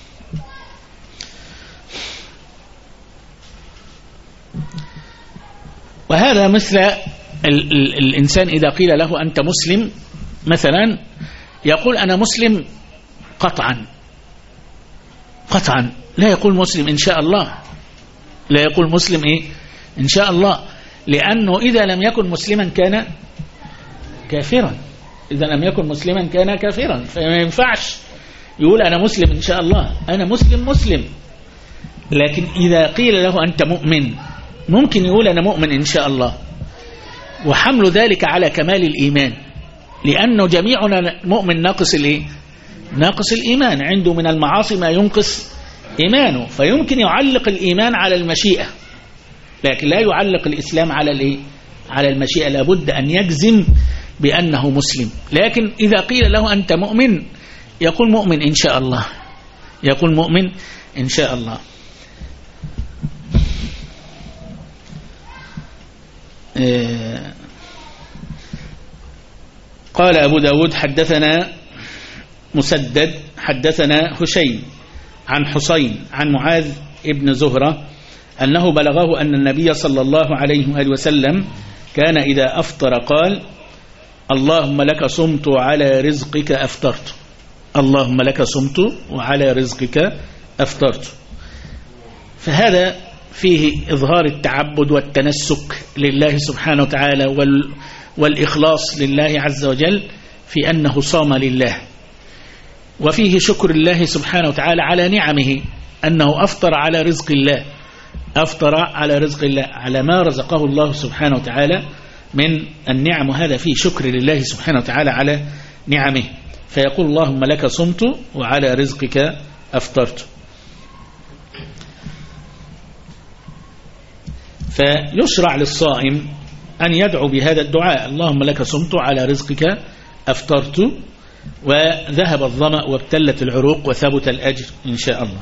وهذا مثل الإنسان إذا قيل له أنت مسلم مثلا يقول أنا مسلم قطعا، قطعا، لا يقول مسلم إن شاء الله، لا يقول مسلم إيه إن شاء الله، لأنه إذا لم يكن مسلما كان كافرا، إذا لم يكن مسلما كان كافرا، فما ينفعش يقول أنا مسلم إن شاء الله، أنا مسلم. لكن إذا قيل له أنت مؤمن ممكن يقول أنا مؤمن إن شاء الله، وحمل ذلك على كمال الإيمان، لأنه جميعنا مؤمن ناقص الإيه؟ ناقص الإيمان، عنده من المعاصي ما ينقص إيمانه، فيمكن يعلق الإيمان على المشيئة، لكن لا يعلق الإسلام على الإيه؟ على المشيئة، لابد أن يجزم بأنه مسلم. لكن إذا قيل له أنت مؤمن يقول مؤمن إن شاء الله، يقول مؤمن إن شاء الله. قال أبو داود حدثنا مسدد حدثنا هشيم عن حسين عن معاذ ابن زهرة أنه بلغه أن النبي صلى الله عليه وآله وسلم كان إذا أفطر قال اللهم لك صمت وعلى رزقك أفطرت، اللهم لك صمت وعلى رزقك أفطرت. فهذا فيه إظهار التعبد والتنسك لله سبحانه وتعالى والإخلاص لله عز وجل في أنه صام لله، وفيه شكر الله سبحانه وتعالى على نعمه، أنه أفطر على رزق الله، أفطر على رزق الله، على ما رزقه الله سبحانه وتعالى من النعم، وهذا فيه شكر لله سبحانه وتعالى على نعمه، فيقول اللهم لك صمت وعلى رزقك أفطرت. فيشرع للصائم أن يدعو بهذا الدعاء اللهم لك صمت على رزقك أفطرت وذهب الظمأ وابتلت العروق وثبت الأجر إن شاء الله.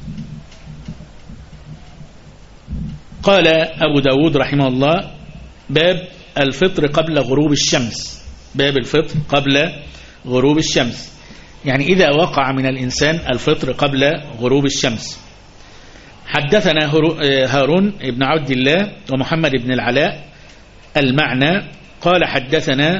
قال أبو داود رحمه الله باب الفطر قبل غروب الشمس، باب الفطر قبل غروب الشمس، يعني إذا وقع من الإنسان الفطر قبل غروب الشمس. حدثنا هارون بن عبد الله ومحمد بن العلاء المعنى قال حدثنا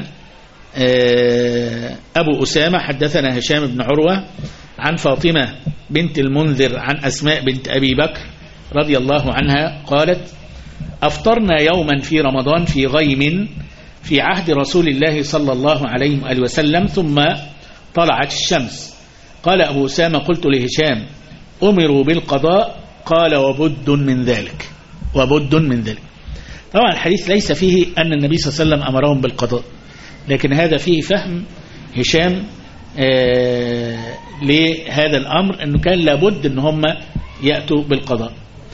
أبو أسامة حدثنا هشام بن عروة عن فاطمة بنت المنذر عن أسماء بنت أبي بكر رضي الله عنها قالت أفطرنا يوما في رمضان في غيم في عهد رسول الله صلى الله عليه وآله وسلم ثم طلعت الشمس. قال أبو أسامة قلت لهشام أمروا بالقضاء؟ قال وبد من ذلك، وبد من ذلك. طبعا الحديث ليس فيه أن النبي صلى الله عليه وسلم أمرهم بالقضاء، لكن هذا فيه فهم هشام لهذا الأمر أنه كان لابد أن هم يأتوا بالقضاء.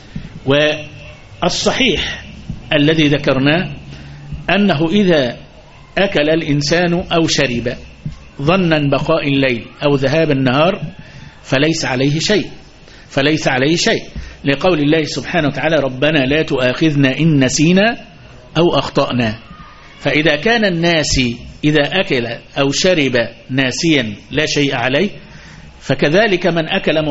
والصحيح الذي ذكرناه أنه إذا أكل الإنسان أو شرب ظنا بقاء الليل أو ذهاب النهار فليس عليه شيء لقول الله سبحانه وتعالى ربنا لا تؤاخذنا إن نسينا أو أخطأنا. فإذا كان الناس إذا أكل أو شرب ناسيا لا شيء عليه، فكذلك من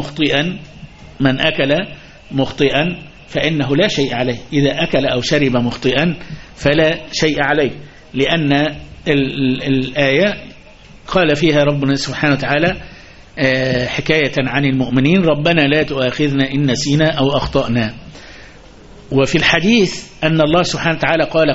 أكل مخطئا فإنه لا شيء عليه. إذا أكل أو شرب مخطئا فلا شيء عليه، لأن الآية قال فيها ربنا سبحانه وتعالى حكاية عن المؤمنين ربنا لا تؤاخذنا إن نسينا أو أخطأنا. وفي الحديث أن الله سبحانه وتعالى قال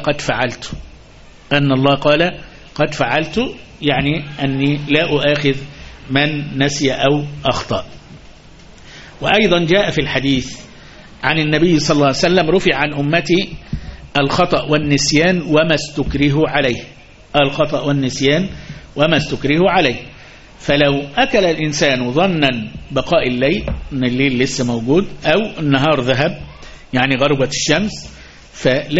قد فعلت، يعني أني لا أؤاخذ من نسي أو أخطأ. وأيضا جاء في الحديث عن النبي صلى الله عليه وسلم رفع عن أمتي الخطأ والنسيان وما استكره عليه. فلو أكل الإنسان ظنا بقاء الليل أن الليل لسه موجود أو النهار ذهب يعني غربت الشمس فلا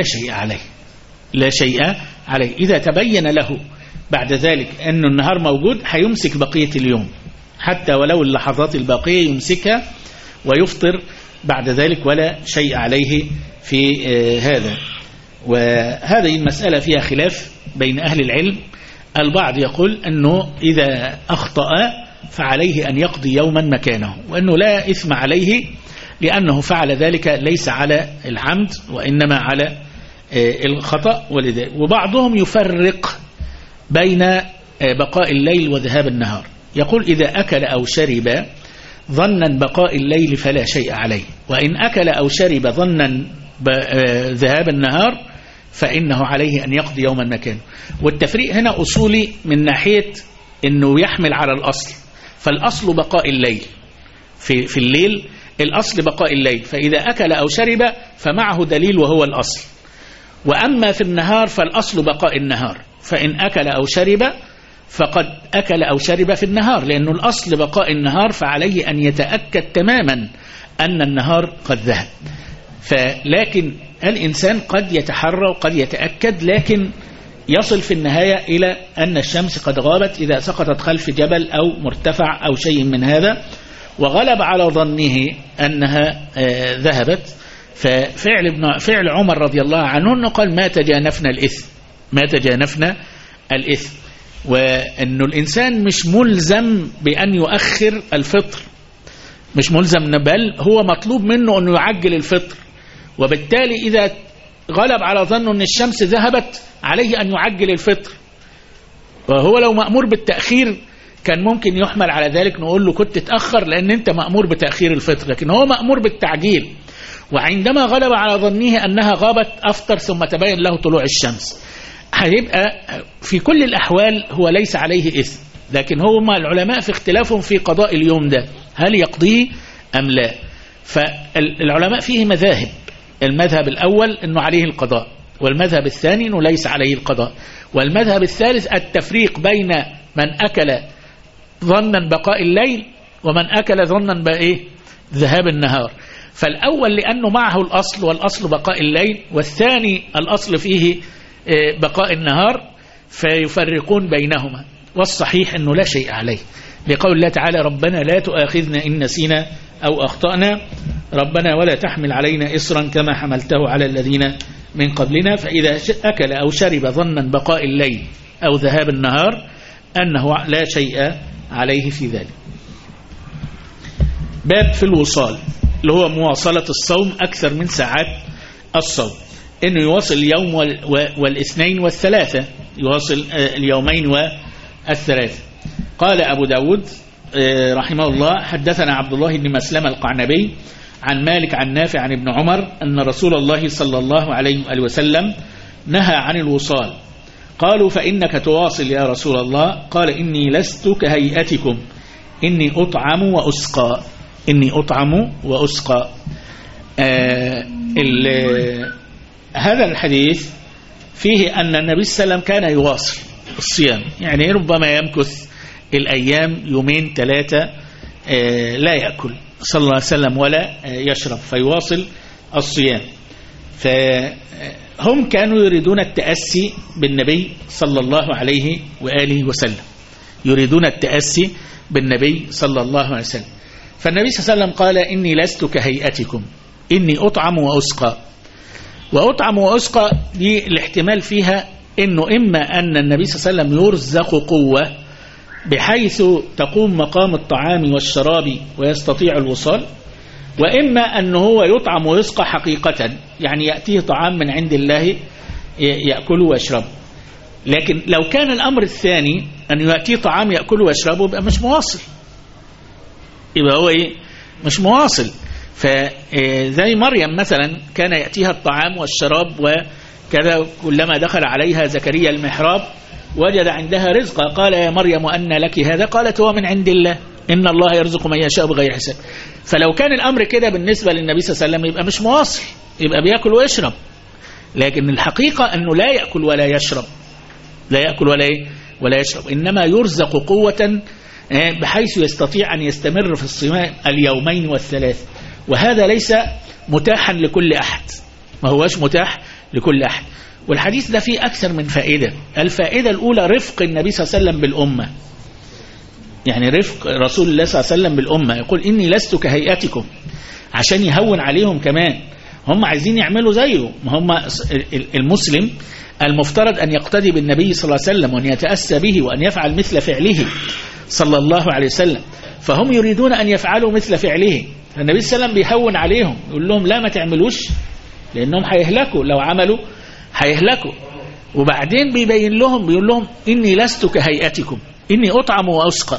شيء عليه. إذا تبين له بعد ذلك أن النهار موجود هيمسك بقية اليوم حتى ولو اللحظات الباقية يمسكها ويفطر بعد ذلك ولا شيء عليه في هذا. وهذه المسألة فيها خلاف بين أهل العلم. البعض يقول أنه إذا أخطأ فعليه أن يقضي يوما مكانه، وأنه لا إثم عليه لأنه فعل ذلك ليس على العمد وإنما على الخطأ. وبعضهم يفرق بين بقاء الليل وذهاب النهار، يقول إذا أكل أو شرب ظنا بقاء الليل فلا شيء عليه، وإن أكل أو شرب ظنا ذهاب النهار فإنه عليه أن يقضي يوما مكانه. والتفريق هنا أصولي من ناحية أنه يحمل على الأصل، فالأصل بقاء الليل في الليل، الأصل بقاء الليل، فإذا أكل أو شرب فمعه دليل وهو الأصل. وأما في النهار فالأصل بقاء النهار، فإن أكل أو شرب فقد أكل أو شرب في النهار، لأنه الأصل بقاء النهار، فعليه أن يتأكد تماما أن النهار قد ذهب. لكن الإنسان قد يتحرى وقد يتأكد، لكن يصل في النهاية إلى أن الشمس قد غابت إذا سقطت خلف جبل أو مرتفع أو شيء من هذا، وغلب على ظنه أنها ذهبت. ففعل عمر رضي الله عنه أنه قال ما تجانفنا الإثم. وأنه الإنسان مش ملزم بأن يؤخر الفطر، مش ملزم، بل هو مطلوب منه أنه يعجل الفطر. وبالتالي إذا غلب على ظنه أن الشمس ذهبت عليه أن يعجل الفطر. وهو لو مأمور بالتأخير كان ممكن يحمل على ذلك، نقول له كنت تأخر لأن أنت مأمور بتأخير الفطر، لكن هو مأمور بالتعجيل. وعندما غلب على ظنه أنها غابت أفطر ثم تبين له طلوع الشمس، هيبقى في كل الأحوال هو ليس عليه إثم. لكن هم العلماء في اختلافهم في قضاء اليوم ده، هل يقضيه أم لا؟ فالعلماء فيه مذاهب، المذهب الأول أنه عليه القضاء، والمذهب الثاني أنه ليس عليه القضاء، والمذهب الثالث التفريق بين من أكل ظنا بقاء الليل ومن أكل ظنا ذهاب النهار. فالأول لأنه معه الأصل، والأصل بقاء الليل، والثاني الأصل فيه بقاء النهار، فيفرقون بينهما. والصحيح أنه لا شيء عليه، لقول الله تعالى ربنا لا تؤاخذنا إن نسينا أو أخطأنا، ربنا ولا تحمل علينا إصرا كما حملته على الذين من قبلنا. فإذا أكل أو شرب ظنا بقاء الليل أو ذهاب النهار أنه لا شيء عليه في ذلك. باب في الوصال، اللي هو مواصلة الصوم أكثر من ساعات الصوم، إنه يواصل اليوم والاثنين والثلاثة، يواصل اليومين والثلاثة. قال أبو داود رحمه الله حدثنا عبد الله بن مسلمة القعنبي عن مالك عن نافع عن ابن عمر أن رسول الله صلى الله عليه وسلم نهى عن الوصال. قالوا فإنك تواصل يا رسول الله؟ قال إني لست كهيئتكم، إني أطعم وأسقى. هذا الحديث فيه أن النبي صلى الله عليه وسلم كان يواصل الصيام، يعني ربما يمكث الأيام يومين ثلاثة لا يأكل صلى الله عليه وسلم ولا يشرب، فيواصل الصيام. فهم كانوا يريدون التأسي بالنبي صلى الله عليه وآله وسلم، يريدون التأسي بالنبي صلى الله عليه وسلم. فالنبي صلى الله عليه وسلم قال إني لست كهيئتكم، إني أطعم وأسقى. وأطعم وأسقى دي الاحتمال فيها إنه إما أن النبي صلى الله عليه وسلم يرزق قوة بحيث تقوم مقام الطعام والشراب ويستطيع الوصال، وإما أنه هو يطعم ويسقى حقيقة، يعني يأتيه طعام من عند الله يأكله ويشربه. لكن لو كان الأمر الثاني أن يأتيه طعام يأكله ويشربه يبقى مش مواصل، يبقى هو مش مواصل. فزي مريم مثلا كان يأتيها الطعام والشراب وكذا، كلما دخل عليها زكريا المحراب وجد عندها رزقا قال يا مريم أن لك هذا؟ قالت هو من عند الله إن الله يرزق من يشاء بغير حساب. فلو كان الأمر كده بالنسبة للنبي صلى الله عليه وسلم يبقى مش مواصل، يبقى بيأكل ويشرب. لكن الحقيقة أنه لا يأكل ولا يشرب، لا يأكل ولا يشرب، إنما يرزق قوة بحيث يستطيع أن يستمر في الصيام اليومين والثلاث، وهذا ليس متاحا لكل أحد، ما هوش متاح لكل أحد. والحديث ده فيه أكثر من فائدة. الفائدة الأولى رفق النبي صلى الله عليه وسلم بالأمة، يعني رفق رسول الله صلى الله عليه وسلم بالأمة. يقول إني لست كهيئتكم، عشان يهون عليهم كمان، هم عايزين يعملوا زيه. ما هم المسلم المفترض أن يقتدي بالنبي صلى الله عليه وسلم وأن يتأسى به وأن يفعل مثل فعله صلى الله عليه وسلم، فهم يريدون أن يفعلوا مثل فعله. النبي صلى الله عليه وسلم بيهون عليهم، يقول لهم لا ما تعملوش لأنهم هيهلكوا، لو عملوا هيهلكوا. وبعدين بيبين لهم، بيقول لهم إني لست كهيئتكم، إني أطعم وأسقى،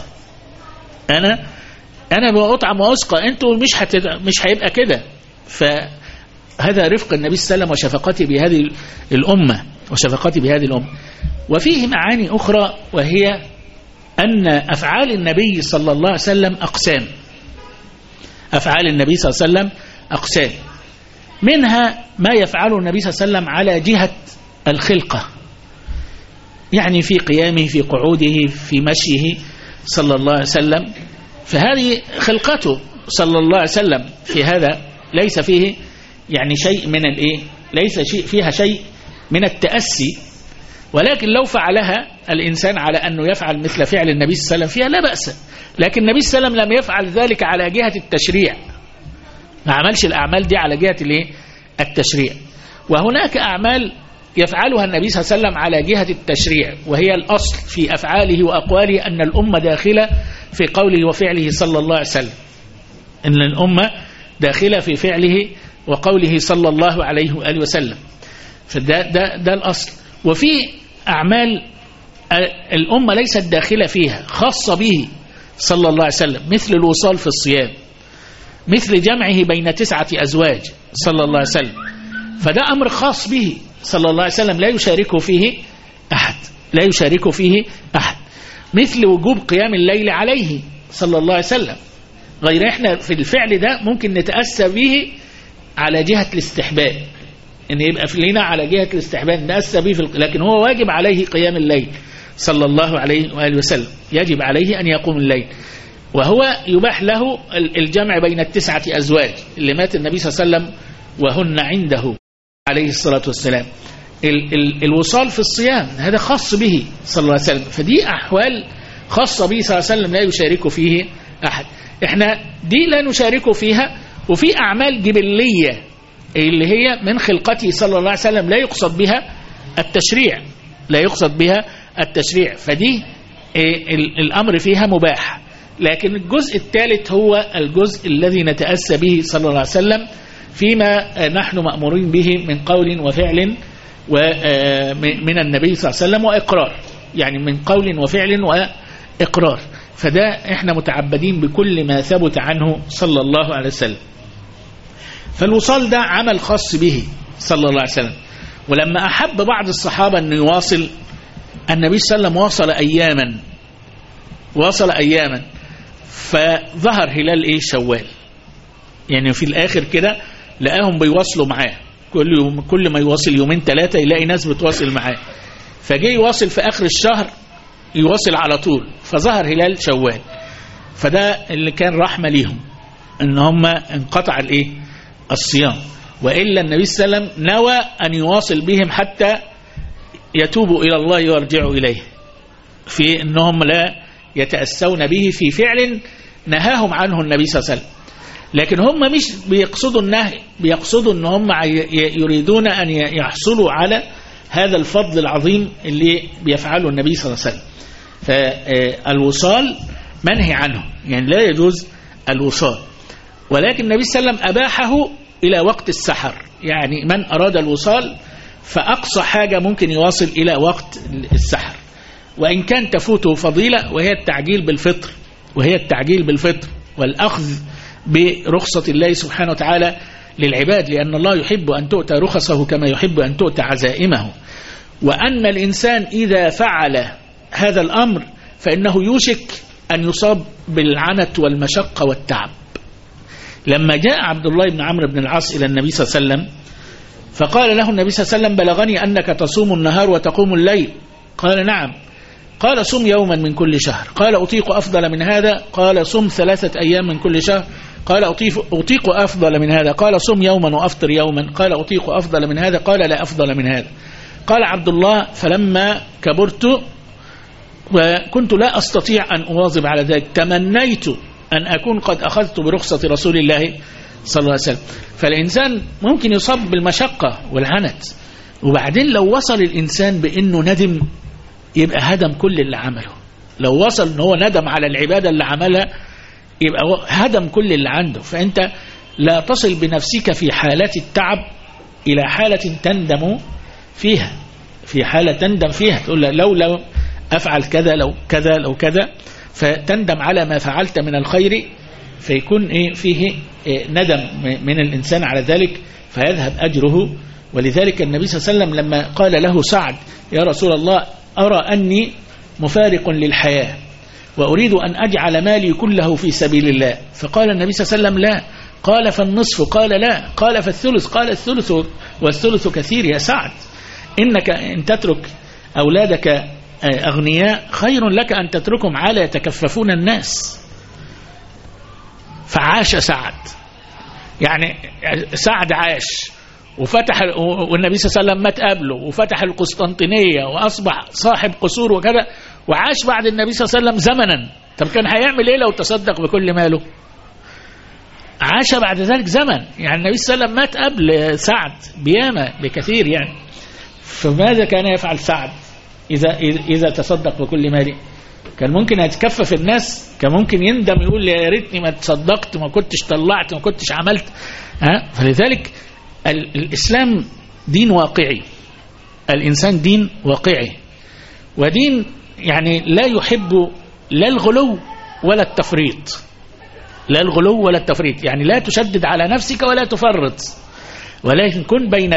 أنا بأطعم وأسقى، أنتوا مش هيبقى كده. فهذا رفق النبي صلى الله عليه وسلم وشفقته بهذه الأمة. وفيه معاني أخرى، وهي أن أفعال النبي صلى الله عليه وسلم أقسام. أفعال النبي صلى الله عليه وسلم أقسام، منها ما يفعله النبي صلى الله عليه وسلم على جهة الخلقة، يعني في قيامه، في قعوده، في مشيه صلى الله عليه وسلم، فهذه خلقته صلى الله عليه وسلم. في هذا ليس فيه يعني شيء من ليس فيها شيء من التأسي، ولكن لو فعلها الإنسان على أنه يفعل مثل فعل النبي صلى الله عليه وسلم فيها لا بأس. لكن النبي صلى الله عليه وسلم لم يفعل ذلك على جهة التشريع، ما عملش الأعمال دي على جهة التشريع. وهناك أعمال يفعلها النبي صلى الله عليه وسلم على جهة التشريع، وهي الأصل في أفعاله وأقواله أن الأمة داخلة في قوله وفعله صلى الله عليه وسلم، أن الأمة داخلة في فعله وقوله صلى الله عليه وآله وسلم. فده الأصل. وفي أعمال الأمة ليست داخلة فيها، خاصة به صلى الله عليه وسلم، مثل الوصال في الصيام، مثل جمعه بين 9 أزواج صلى الله عليه وسلم، فده أمر خاص به صلى الله عليه وسلم لا يشاركه فيه أحد. مثل وجوب قيام الليل عليه صلى الله عليه وسلم، غير احنا في الفعل ده ممكن نتأسى به على جهة الاستحباب، ان يبقى في لنا على جهة الاستحباب نتأسى به لكن هو واجب عليه قيام الليل صلى الله عليه وآله وسلم، يجب عليه أن يقوم الليل. وهو يباح له الجمع بين 9 أزواج اللي مات النبي صلى الله عليه وسلم وهن عنده عليه الصلاة والسلام. الوصال في الصيام هذا خاص به صلى الله عليه وسلم، فدي أحوال خاصة به صلى الله عليه وسلم لا يشارك فيه أحد. احنا دي لا نشارك فيها. وفي أعمال جبلية اللي هي من خلقته صلى الله عليه وسلم لا يقصد بها التشريع، فدي الأمر فيها مباح. لكن الجزء الثالث هو الجزء الذي نتأسى به صلى الله عليه وسلم فيما نحن مأمورين به من قول وفعل ومن النبي صلى الله عليه وسلم وإقرار، يعني من قول وفعل وإقرار، فده احنا متعبدين بكل ما ثبت عنه صلى الله عليه وسلم. فالوصال ده عمل خاص به صلى الله عليه وسلم. ولما أحب بعض الصحابة أن يواصل، النبي صلى الله عليه وسلم واصل أياما فظهر هلال شوال، يعني في الآخر كده لقاهم بيواصلوا معاه، كل ما يواصل 2-3 يلاقي ناس بتواصل معاه، فجاي يواصل في آخر الشهر يواصل على طول، فظهر هلال شوال. فده اللي كان رحمة ليهم ان هم انقطع الصيام، وإلا النبي صلى الله عليه وسلم نوى أن يواصل بهم حتى يتوبوا إلى الله ويرجعوا إليه، في أنهم لا يتأسون به في فعل نهاهم عنه النبي صلى الله عليه وسلم. لكن هم مش بيقصدوا النهي، بيقصدوا ان هم يريدون ان يحصلوا على هذا الفضل العظيم اللي بيفعله النبي صلى الله عليه وسلم. فالوصال منهي عنه، يعني لا يجوز الوصال، ولكن النبي صلى الله عليه وسلم أباحه إلى وقت السحر. يعني من أراد الوصال فأقصى حاجة ممكن يواصل إلى وقت السحر، وإن كان تفوته فضيلة وهي التعجيل بالفطر والأخذ برخصة الله سبحانه وتعالى للعباد، لأن الله يحب أن تؤتى رخصه كما يحب أن تؤتى عزائمه، وأن الإنسان إذا فعل هذا الأمر فإنه يوشك أن يصاب بالعنت والمشقة والتعب. لما جاء عبد الله بن عمرو بن العاص إلى النبي صلى الله عليه وسلم فقال له النبي صلى الله عليه وسلم: بلغني أنك تصوم النهار وتقوم الليل. قال: نعم. قال: صم يوما من كل شهر. قال: أطيق أفضل من هذا. قال: صم 3 أيام من كل شهر. قال: أطيق أفضل من هذا. قال: صم يوما وأفطر يوما. قال: أطيق أفضل من هذا. قال: لا أفضل من هذا. قال عبد الله: فلما كبرت وكنت لا أستطيع أن أواظب على ذلك تمنيت أن أكون قد أخذت برخصة رسول الله صلى الله عليه وسلم. فالإنسان ممكن يصاب بالمشقة والعنت، وبعدين لو وصل الإنسان بأنه ندم يبقى هدم كل اللي عمله. لو وصل أنه ندم على العبادة اللي عملها يبقى هدم كل اللي عنده. فأنت لا تصل بنفسك في حالة التعب إلى حالة تندم فيها، في حالة تندم فيها تقول لو أفعل كذا لو كذا لو كذا، فتندم على ما فعلت من الخير، فيكون فيه ندم من الإنسان على ذلك فيذهب أجره. ولذلك النبي صلى الله عليه وسلم لما قال له سعد: يا رسول الله أرى أني مفارق للحياة وأريد أن أجعل مالي كله في سبيل الله، فقال النبي صلى الله عليه وسلم: لا. قال: فالنصف؟ قال: لا. قال: فالثلث؟ قال: الثلث والثلث كثير يا سعد، إنك إن تترك أولادك أغنياء خير لك أن تتركهم عالة يتكففون الناس. فعاش سعد، يعني سعد عاش وفتح، والنبي صلى الله عليه وسلم مات قبله وفتح القسطنطينية وأصبح صاحب قصور وكذا، وعاش بعد النبي صلى الله عليه وسلم زمنا. طب كان هيعمل إيه لو تصدق بكل ماله؟ عاش بعد ذلك زمن، يعني النبي صلى الله عليه وسلم مات قبل سعد بياما بكثير يعني. فماذا كان يفعل سعد إذا تصدق بكل ماله؟ كان ممكن يتكفف الناس، كان ممكن يندم يقول يا ريتني ما تصدقت، ما كنتش طلعت، ما كنتش عملت. فلذلك الإسلام دين واقعي، الإنسان دين واقعي، ودين يعني لا يحب لا الغلو ولا التفريط، لا الغلو ولا التفريط، يعني لا تشدد على نفسك ولا تفرط، ولكن كن بين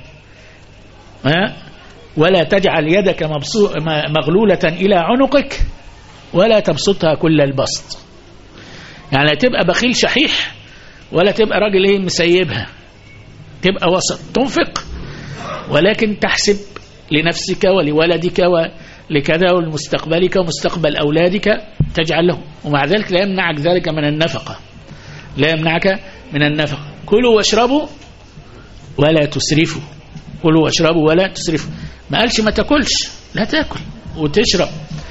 ولا تجعل يدك مغلولة إلى عنقك ولا تبسطها كل البسط. يعني لا تبقى بخيل شحيح ولا تبقى راجل مسيبها، تبقى وسط، تنفق ولكن تحسب لنفسك ولولدك ولكذا ولمستقبلك ومستقبل أولادك تجعل له، ومع ذلك لا يمنعك ذلك من النفقة، لا يمنعك من النفقة. كلوا واشربوا ولا تسرفوا، كلوا واشربوا ولا تسرفوا. ما قالش ما تاكلش، لا تاكل وتشرب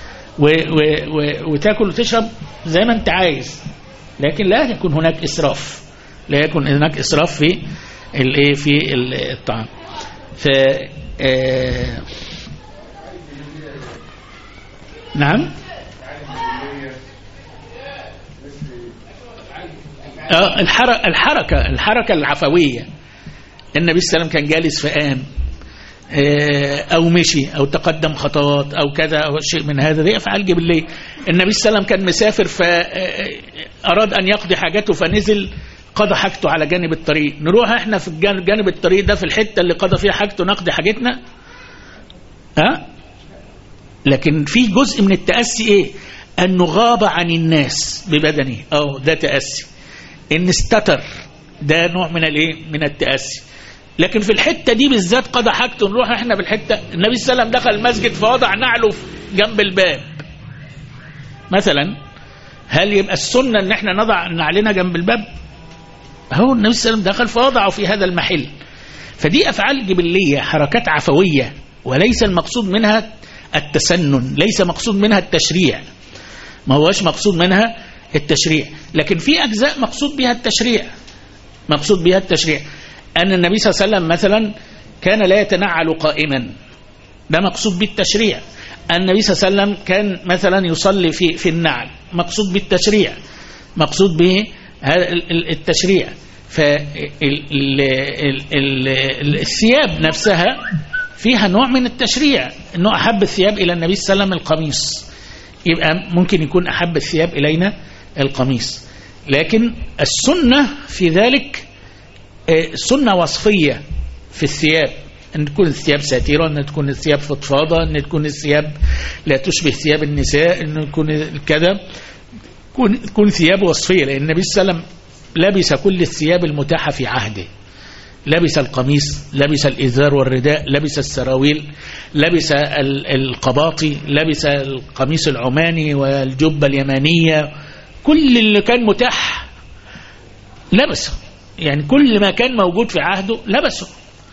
وتاكل وتشرب زي ما انت عايز، لكن لا يكون هناك إسراف، لا يكون هناك إسراف في الطعام. نعم. الحركة العفوية. النبي صلى الله عليه وسلم كان جالس فقام أو مشي أو تقدم خطوات أو كذا أو شيء من هذا، دي أفعال جبلية. النبي صلى الله عليه وسلم كان مسافر فأراد أن يقضي حاجته فنزل قضى حاجته على جانب الطريق. نروح احنا في جانب الطريق ده في الحتة اللي قضى فيها حاجته نقضي حاجتنا؟ لكن في جزء من التأسي أنه غاب عن الناس ببدنه، ده تأسي. إن استتر، ده نوع من التأسي. لكن في الحتة دي بالذات قضى حاجته، نروح احنا بالحتة. النبي صلى الله عليه وسلم دخل المسجد فوضع نعله جنب الباب مثلا، هل يبقى السنة ان احنا نضع نعلنا جنب الباب؟ هو النبي صلى الله عليه وسلم دخل فوضعه في هذا المحل. فدي أفعال جبلية، حركات عفوية، وليس المقصود منها التسنن، ليس مقصود منها التشريع. ما هوش مقصود منها التشريع. لكن في أجزاء مقصود بها التشريع، مقصود بها التشريع. أن النبي صلى الله عليه وسلم مثلا كان لا يتنعل قائما، ده مقصود بالتشريع. النبي صلى الله عليه وسلم كان مثلا يصلي في النعل، مقصود بالتشريع، مقصود به التشريع. فالثياب نفسها فيها نوع من التشريع، انه احب الثياب الى النبي صلى الله عليه وسلم القميص، يبقى ممكن يكون احب الثياب الينا القميص. لكن السنة في ذلك سنة وصفية في الثياب، أن تكون الثياب ساترة، أن تكون الثياب فضفاضة، أن تكون الثياب لا تشبه ثياب النساء، أن يكون كذا، تكون ثياب وصفية. لأن النبي صلى الله عليه وسلم لبس كل الثياب المتاحة في عهده، لبس القميص، لبس الإزار والرداء، لبس السراويل، لبس القباطي، لبس القميص العماني والجبة اليمانية، كل اللي كان متاح لبسه، يعني كل ما كان موجود في عهده لبسه.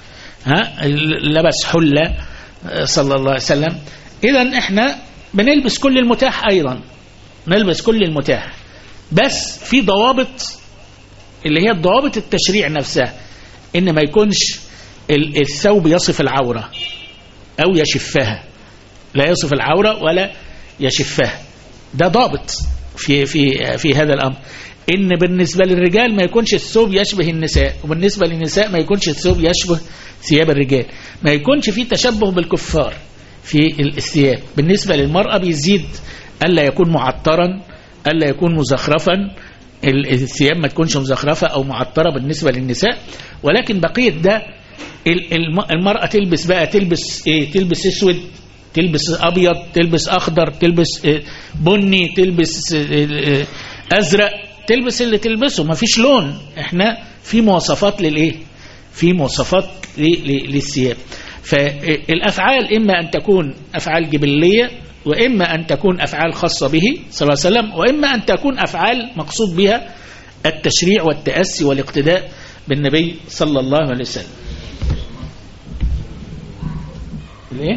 لبس حلة صلى الله عليه وسلم. إذن احنا بنلبس كل المتاح، أيضا نلبس كل المتاح، بس في ضوابط اللي هي ضوابط التشريع نفسها، إن ما يكونش الثوب يصف العورة أو يشفها، لا يصف العورة ولا يشفها، ده ضابط في هذا الأمر. إن بالنسبة للرجال ما يكونش الثوب يشبه النساء، وبالنسبة للنساء ما يكونش الثوب يشبه ثياب الرجال، ما يكونش في تشبه بالكفار في الثياب. بالنسبة للمرأة بيزيد ألا يكون معطرا، ألا يكون مزخرفا، الثياب ما تكونش مزخرفة أو معطرة بالنسبة للنساء. ولكن بقية ده المرأة تلبس بقى، تلبس إيه؟ تلبس أسود، تلبس أبيض، تلبس أخضر، تلبس بني، تلبس أزرق، تلبس اللي تلبسه، ما فيش لون. احنا في مواصفات للإيه؟ في مواصفات للثياب. فالأفعال إما أن تكون أفعال جبلية، وإما أن تكون أفعال خاصة به صلى الله عليه وسلم، وإما أن تكون أفعال مقصود بها التشريع والتأسي والاقتداء بالنبي صلى الله عليه وسلم. ليه؟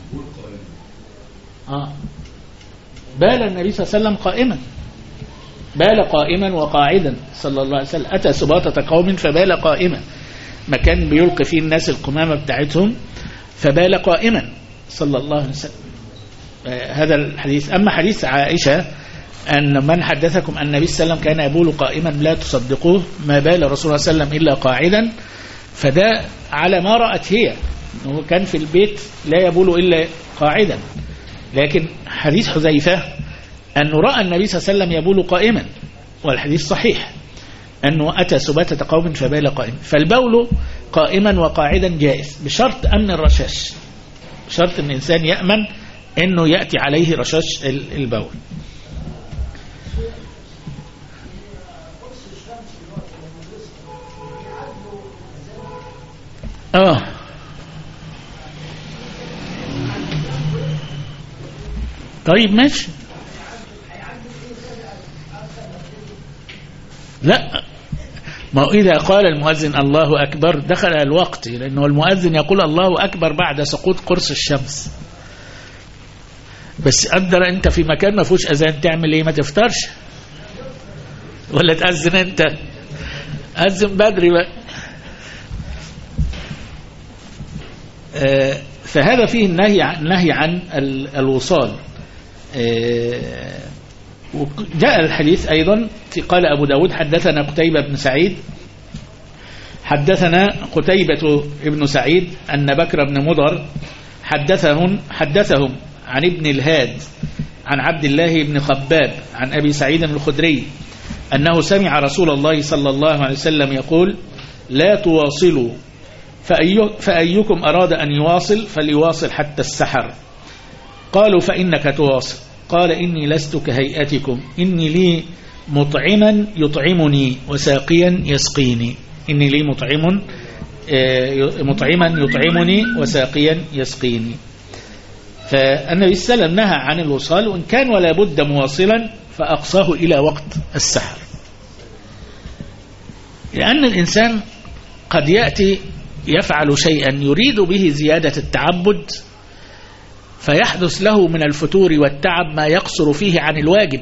بال النبي صلى الله عليه وسلم قائما، بال قائما وقاعدا صلى الله عليه وسلم. أتى سباطة قوم فبال قائما، مكان بيلقي فيه الناس القمامة بتاعتهم، فبال قائما صلى الله عليه وسلم. هذا الحديث. أما حديث عائشة أن من حدثكم أن النبي صلى الله عليه وسلم كان يبول قائما لا تصدقوه، ما بال رسول الله صلى الله عليه وسلم إلا قاعدا، فده على ما رأت هي، أنه كان في البيت لا يبول إلا قاعدا. لكن حديث حذيفة أنه رأى النبي صلى الله عليه وسلم يبول قائما، والحديث صحيح أنه أتى سباتة قوم فبال قائما. فالبول قائما وقاعدا جائز بشرط أمن الرشاش، بشرط أن الإنسان يأمن أنه يأتي عليه رشاش البول. طيب ماشي. لا، ما إذا قال المؤذن الله أكبر دخل الوقت، لأنه المؤذن يقول الله أكبر بعد سقوط قرص الشمس. بس قدر أنت في مكان ما فيهوش أذان تعمل إيه؟ ما تفطرش ولا تأذن؟ أنت أذن بدري بقى. فهذا فيه النهي عن الوصال. جاء الحديث أيضا قال أبو داود حدثنا قتيبة بن سعيد، حدثنا قتيبة بن سعيد أن بكر بن مضر حدثهم عن ابن الهاد عن عبد الله بن خباب عن أبي سعيد الخدري أنه سمع رسول الله صلى الله عليه وسلم يقول لا تواصلوا، فأيكم أراد أن يواصل فليواصل حتى السحر. قالوا فإنك تواصل، قال إني لست كهيئتكم، إني لي مطعما يطعمني وساقيا يسقيني، إني لي مطعما يطعمني وساقيا يسقيني. فالنبي صلى الله عليه وسلم نهى عن الوصال، وإن كان ولا بد مواصلا فأقصاه إلى وقت السحر، لأن الإنسان قد يأتي يفعل شيئا يريد به زيادة التعبد، فيحدث له من الفتور والتعب ما يقصر فيه عن الواجب.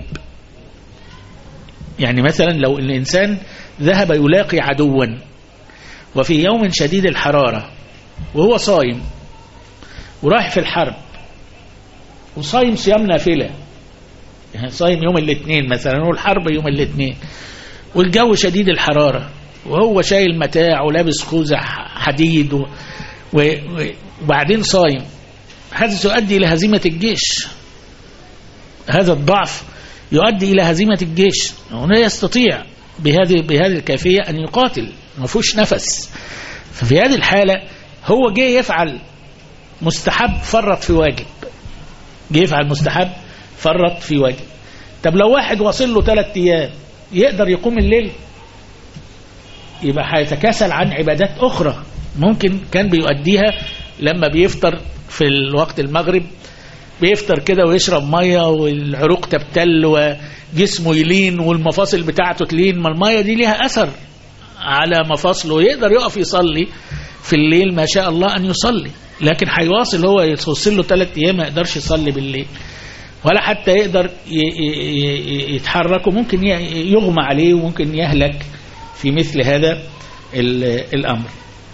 يعني مثلا لو الإنسان ذهب يلاقي عدوا وفي يوم شديد الحرارة وهو صايم وراح في الحرب وصايم صيام نافلة، يعني صايم يوم الاثنين مثلا والحرب يوم الاثنين والجو شديد الحرارة وهو شايل متاع ولابس خوذة حديد وبعدين صايم، هذا يؤدي إلى هزيمة الجيش. هذا الضعف يؤدي إلى هزيمة الجيش، ولا يستطيع بهذه الكيفية أن يقاتل، ما فيهوش نفس. ففي هذه الحالة هو جاي يفعل مستحب فرط في واجب، جاي يفعل مستحب فرط في واجب. طب لو واحد وصل له 3 أيام يقدر يقوم الليل، يبقى هيتكاسل عن عبادات أخرى ممكن كان بيؤديها لما بيفطر في الوقت المغرب، بيفطر كده ويشرب مية والعروق تبتل وجسمه يلين والمفاصل بتاعته تلين، ما المية دي ليها أثر على مفاصله، يقدر يقف يصلي في الليل ما شاء الله أن يصلي، لكن هيواصل هو يوصل له 3 أيام ما يقدرش يصلي بالليل ولا حتى يقدر يتحرك، وممكن يغمى عليه وممكن يهلك في مثل هذا الأمر.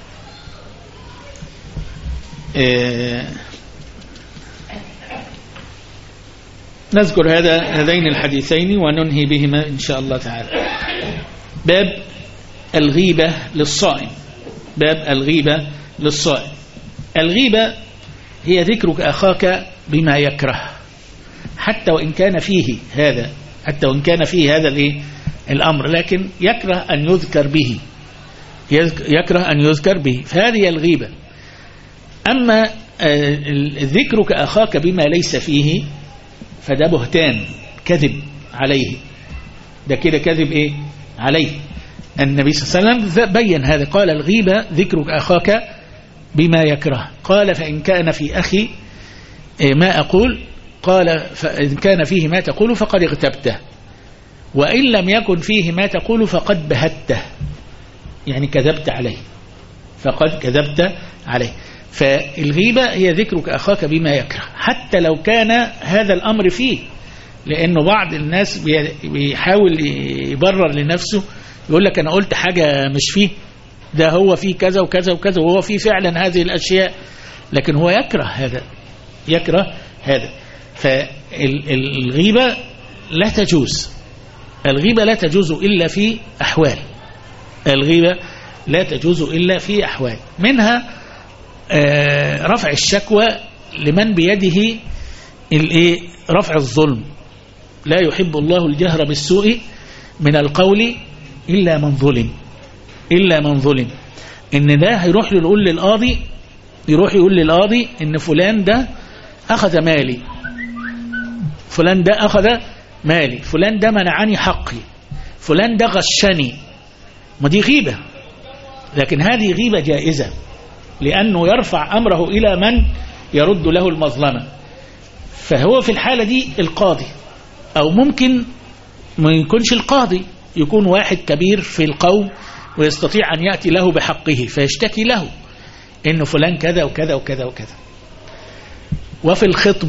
نذكر هذين الحديثين وننهي بهما إن شاء الله تعالى. باب الغيبة للصائم. باب الغيبة للصائم. الغيبة هي ذكرك أخاك بما يكره، حتى وإن كان فيه هذا الأمر، لكن يكره أن يذكر به، فهذه الغيبة. أما ذكرك أخاك بما ليس فيه فده بهتان، كذب عليه، ده كده كذب عليه. النبي صلى الله عليه وسلم بين هذا، قال الغيبة ذكرك أخاك بما يكره، قال فإن كان في أخي ما أقول، قال فإن كان فيه ما تقول فقد اغتبته، وإن لم يكن فيه ما تقول فقد بهته، يعني كذبت عليه، فقد كذبت عليه. فالغيبة هي ذكرك أخاك بما يكره حتى لو كان هذا الأمر فيه، لأنه بعض الناس بيحاول يبرر لنفسه، يقول لك أنا قلت حاجة مش فيه، ده هو فيه كذا وكذا وكذا وهو فيه فعلا هذه الأشياء، لكن هو يكره هذا. فالغيبة لا تجوز، الغيبة لا تجوز إلا في أحوال، الغيبة لا تجوز إلا في أحوال، منها رفع الشكوى لمن بيده رفع الظلم. لا يحب الله الجهر بالسوء من القول إلا من ظلم. إن ده هيروح يقول للقاضي إن فلان ده أخذ مالي، فلان ده أخذ مالي، فلان ده منعني حقي، فلان ده غشني، ما دي غيبة، لكن هذه غيبة جائزة لأنه يرفع أمره إلى من يرد له المظلمة. فهو في الحالة دي القاضي، أو ممكن ما يكونش القاضي، يكون واحد كبير في القوم ويستطيع أن يأتي له بحقه فيشتكي له إنه فلان كذا وكذا وكذا وكذا. وفي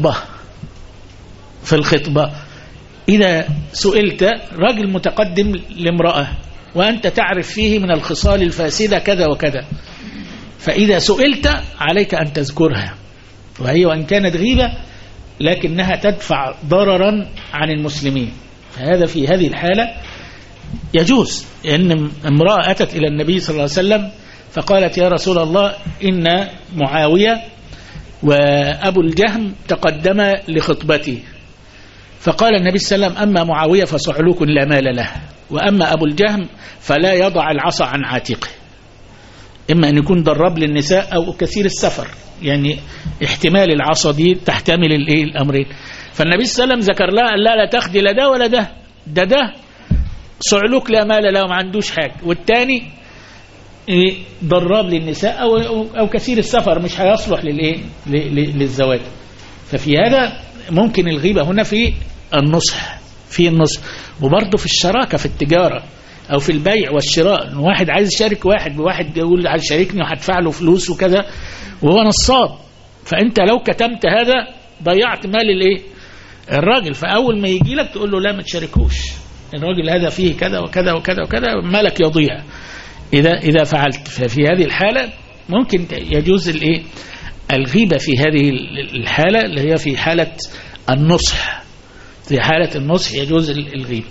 الخطبة إذا سئلت رجل متقدم لامرأة وأنت تعرف فيه من الخصال الفاسدة كذا وكذا، فإذا سئلت عليك أن تذكرها، وهي وإن كانت غيبة لكنها تدفع ضررا عن المسلمين، فهذا في هذه الحالة يجوز. إن امرأة أتت إلى النبي صلى الله عليه وسلم فقالت يا رسول الله إن معاوية وأبو الجهم تقدم لخطبتي، فقال النبي صلى الله عليه وسلم أما معاوية فصعلوك لا مال له، وأما أبو الجهم فلا يضع العصا عن عاتقه. إما أن يكون ضرب للنساء أو كثير السفر، يعني احتمال العصا دي تحتمل الأمرين. فالنبي صلى الله عليه وسلم ذكر لها لا تاخدي لا ده ولا ده، ده صعلوك لا مال له ما عندوش حاجة، والتاني ضراب للنساء أو كثير السفر مش هيصلح للزواج. ففي هذا ممكن الغيبة هنا في النصح، وبرضه في الشراكة في التجارة أو في البيع والشراء، واحد عايز يشارك واحد يقول عايز شاركني وهدفع له فلوس وكذا وهو نصاب، فأنت لو كتمت هذا ضيعت مال الايه الراجل. فاول ما يجي لك تقول له لا ما تشاركوش، الراجل هذا فيه كذا وكذا وكذا وكذا، مالك يضيع اذا فعلت. ففي هذه الحالة ممكن يجوز الايه الغيبة في هذه الحالة اللي هي في حالة النصح. في حالة النصح يجوز الغيبة.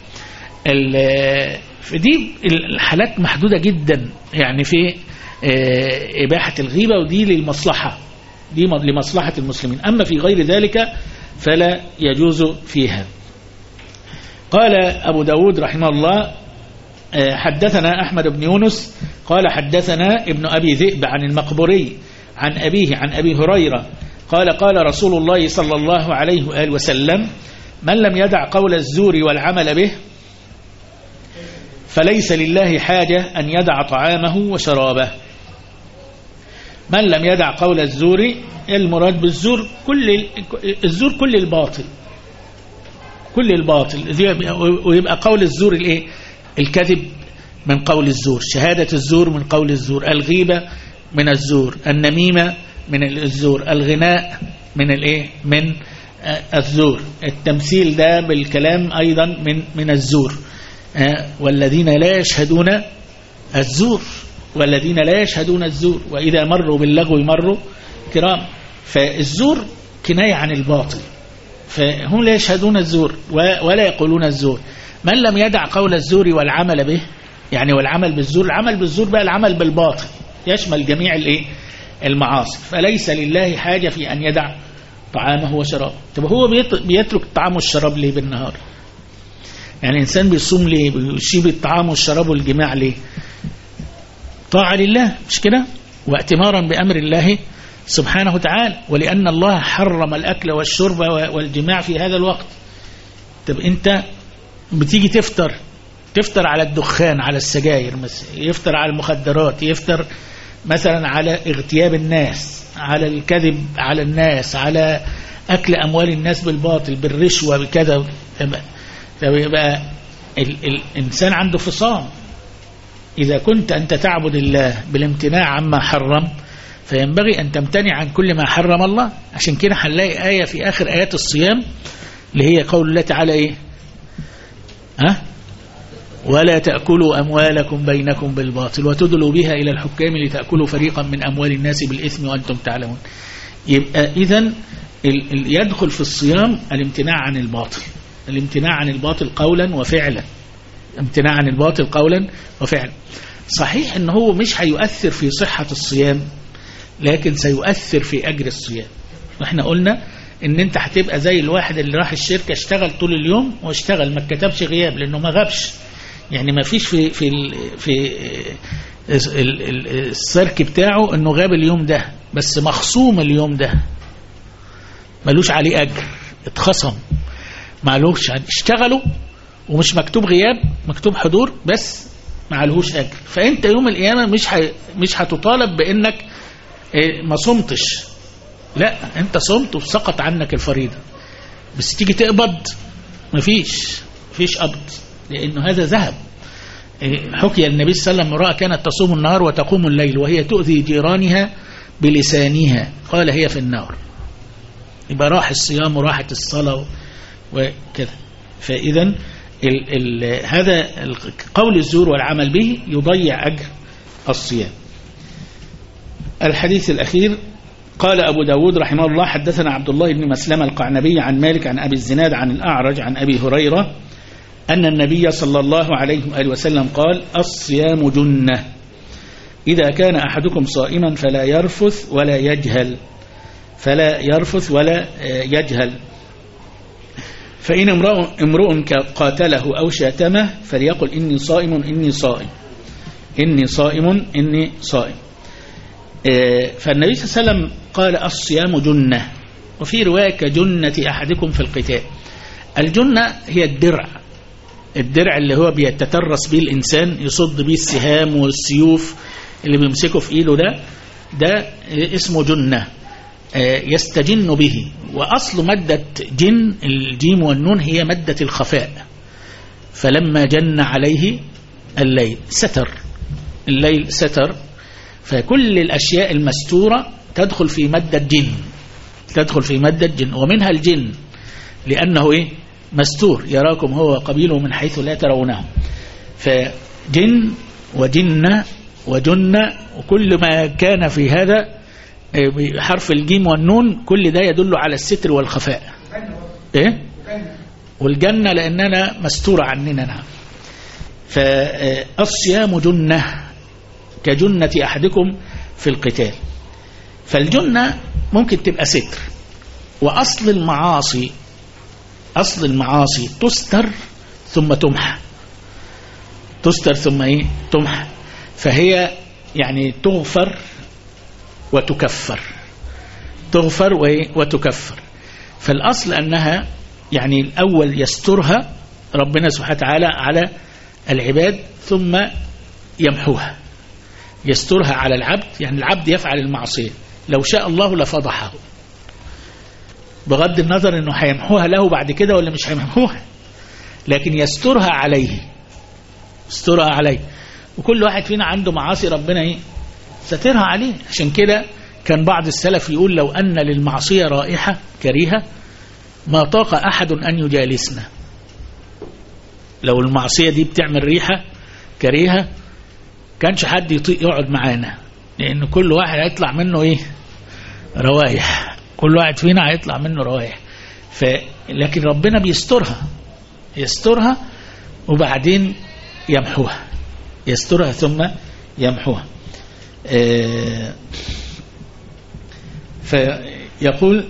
فدي الحالات محدودة جدا يعني في إباحة الغيبة، ودي للمصلحة، دي لمصلحة المسلمين. أما في غير ذلك فلا يجوز فيها. قال أبو داود رحمه الله حدثنا أحمد بن يونس قال حدثنا ابن أبي ذئب عن المقبوري عن أبيه عن أبي هريرة قال قال رسول الله صلى الله عليه وآله وسلم من لم يدع قول الزور والعمل به فليس لله حاجة أن يدع طعامه وشرابه. من لم يدع قول الزور، المراد بالزور الزور كل الباطل، كل الباطل. ويبقى قول الزور الايه الكذب من قول الزور، شهادة الزور من قول الزور، الغيبة من الزور، النميمة من الزور، الغناء من الايه من الزور، التمثيل ده بالكلام أيضا من الزور. والذين لا يشهدون الزور، والذين لا يشهدون الزور وإذا مروا باللغو مروا كرام. فالزور كناية عن الباطل، فهم لا يشهدون الزور ولا يقولون الزور. من لم يدع قول الزور والعمل به، يعني والعمل بالزور، العمل بالزور بقى العمل بالباطل يشمل جميع الايه المعاصي، فليس لله حاجة في أن يدع طعامه وشرابه. طب هو بيترك الطعام والشراب ليه بالنهار؟ يعني الإنسان بيصوم ليه؟ بيسيب الطعام والشراب والجماع ليه؟ طاعة لله مش كده؟ واتمارا بأمر الله سبحانه وتعالى، ولأن الله حرم الأكل والشرب والجماع في هذا الوقت. طب أنت بتيجي تفطر على الدخان، على السجاير مثلا، يفطر على المخدرات، يفطر مثلا على اغتياب الناس، على الكذب على الناس، على أكل أموال الناس بالباطل بالرشوة بكذا. فيبقى الإنسان عنده فصام. إذا كنت أنت تعبد الله بالامتناع عما حرم فينبغي أن تمتنع عن كل ما حرم الله. عشان كده هنلاقي آية في آخر آيات الصيام اللي هي قول الله تعالى إيه؟ ولا تأكلوا أموالكم بينكم بالباطل وتدلوا بها إلى الحكام لتأكلوا فريقا من أموال الناس بالإثم وأنتم تعلمون. يبقى إذن يدخل في الصيام الامتناع عن الباطل، الامتناع عن الباطل قولا وفعلا، امتناع عن الباطل قولا وفعلا. صحيح ان هو مش هيؤثر في صحة الصيام، لكن سيؤثر في أجر الصيام. واحنا قلنا ان انت هتبقى زي الواحد اللي راح الشركة اشتغل طول اليوم واشتغل ما كتبش غياب لانه ما غابش، يعني ما فيش في السرك بتاعه انه غاب اليوم ده، بس مخصوم اليوم ده ملوش عليه أجر، اتخصم معلوش. اشتغلوا ومش مكتوب غياب، مكتوب حضور بس معلهوش أجر. فأنت يوم القيامة مش هتطالب بأنك ما صمتش، لا أنت صمت وسقط عنك الفريضة، بس تيجي تقبض مفيش قبض، لأنه هذا ذهب. حكي النبي صلى الله عليه وسلم امرأة كانت تصوم النهار وتقوم الليل وهي تؤذي جيرانها بلسانها قال هي في النار. يبقى راح الصيام وراحة الصلاة وكذا. فإذا هذا قول الزور والعمل به يضيع أجر الصيام. الحديث الأخير قال أبو داود رحمه الله حدثنا عبد الله بن مسلمة القعنبي عن مالك عن أبي الزناد عن الأعرج عن أبي هريرة أن النبي صلى الله عليه وآله وسلم قال الصيام جنة إذا كان أحدكم صائما فلا يرفث ولا يجهل فإن امرؤ قاتله أو شاتمه فليقل إني صائم. فالنبي صلى الله عليه وسلم قال الصيام جنة، وفي رواية كجنة أحدكم في القتال. الجنة هي الدرع اللي هو بيتترس به الإنسان، يصد به السهام والسيوف اللي بيمسكه في إيده، ده اسمه جنة، يستجن به. وأصل مادة جن الجيم والنون هي مادة الخفاء. فلما جن عليه الليل ستر، فكل الأشياء المستورة تدخل في مادة جن، تدخل في مادة جن. ومنها الجن لأنه إيه مستور، يراكم هو وقبيله من حيث لا ترونه. فجن وجنة وجنة وكل ما كان في هذا بحرف الجيم والنون كل ده يدل على الستر والخفاء. إيه؟ والجنة لأننا مستورة عننا. نعم. فالصيام جنة كجنة أحدكم في القتال. فالجنة ممكن تبقى ستر. وأصل المعاصي تستر ثم تمحى، تستر ثم إيه تمحى. فهي يعني تغفر وتكفر، تغفر وتكفر. فالأصل أنها يعني الأول يسترها ربنا سبحانه وتعالى على العباد ثم يمحوها. يسترها على العبد، يعني العبد يفعل المعصية لو شاء الله لفضحه، بغض النظر انه هيمحوها له بعد كده ولا مش هيمحوها، لكن يسترها عليه، يسترها عليه. وكل واحد فينا عنده معاصي ربنا ايه سترها عليه. عشان كده كان بعض السلف يقول لو أن للمعصية رائحة كريهة ما طاق أحد أن يجالسنا. لو المعصية دي بتعمل ريحة كريهة كانش حد يطيق يقعد معانا، لأن كل واحد هيطلع منه ايه روايح، كل واحد فينا هيطلع منه روايح. لكن ربنا بيسترها، يسترها وبعدين يمحوها، يسترها ثم يمحوها. فيقول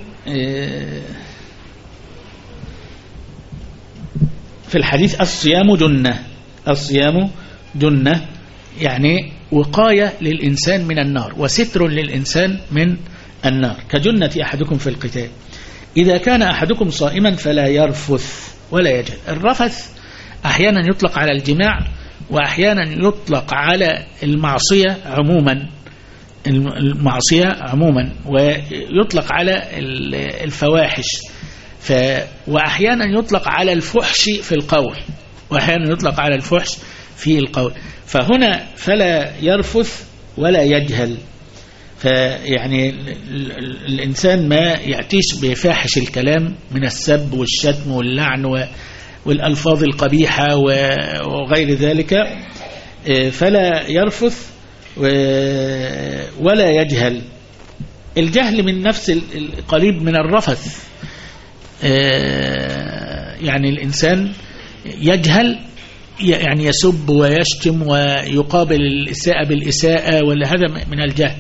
في الحديث الصيام جنة، الصيام جنة يعني وقاية للإنسان من النار وستر للإنسان من النار كجنة أحدكم في القتال. إذا كان أحدكم صائما فلا يرفث ولا يجهل. الرفث أحيانا يطلق على الجماع وأحيانا يطلق على المعصية عموما، المعصية عموما، ويطلق على الفواحش، وأحيانا يطلق على الفحش في القول، وأحيانا يطلق على الفحش في القول. فهنا فلا يرفث ولا يجهل. فيعني الإنسان ما يأتيش بفاحش الكلام من السب والشتم واللعن والألفاظ القبيحة وغير ذلك. فلا يرفث ولا يجهل. الجهل من نفس القريب من الرفث. يعني الإنسان يجهل يعني يسب ويشتم ويقابل الإساءة بالإساءة، ولا هذا من الجهل.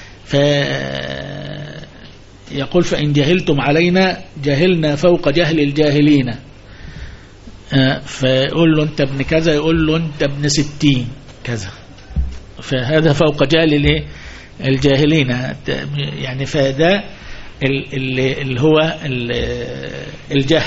فيقول فإن جهلتم علينا جهلنا فوق جهل الجاهلين. فيقول له أنت ابن كذا، يقول له أنت ابن 60 كذا، فهذا فوق جهل الجاهلين. يعني فده اللي هو الجهل.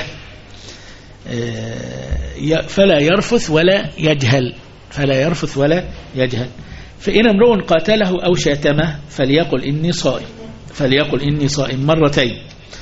فلا يرفث ولا يجهل، فلا يرفث ولا يجهل. فإن امرؤ قاتله أو شاتمه فليقل إني صائم، فليقل إني صائم مرتين.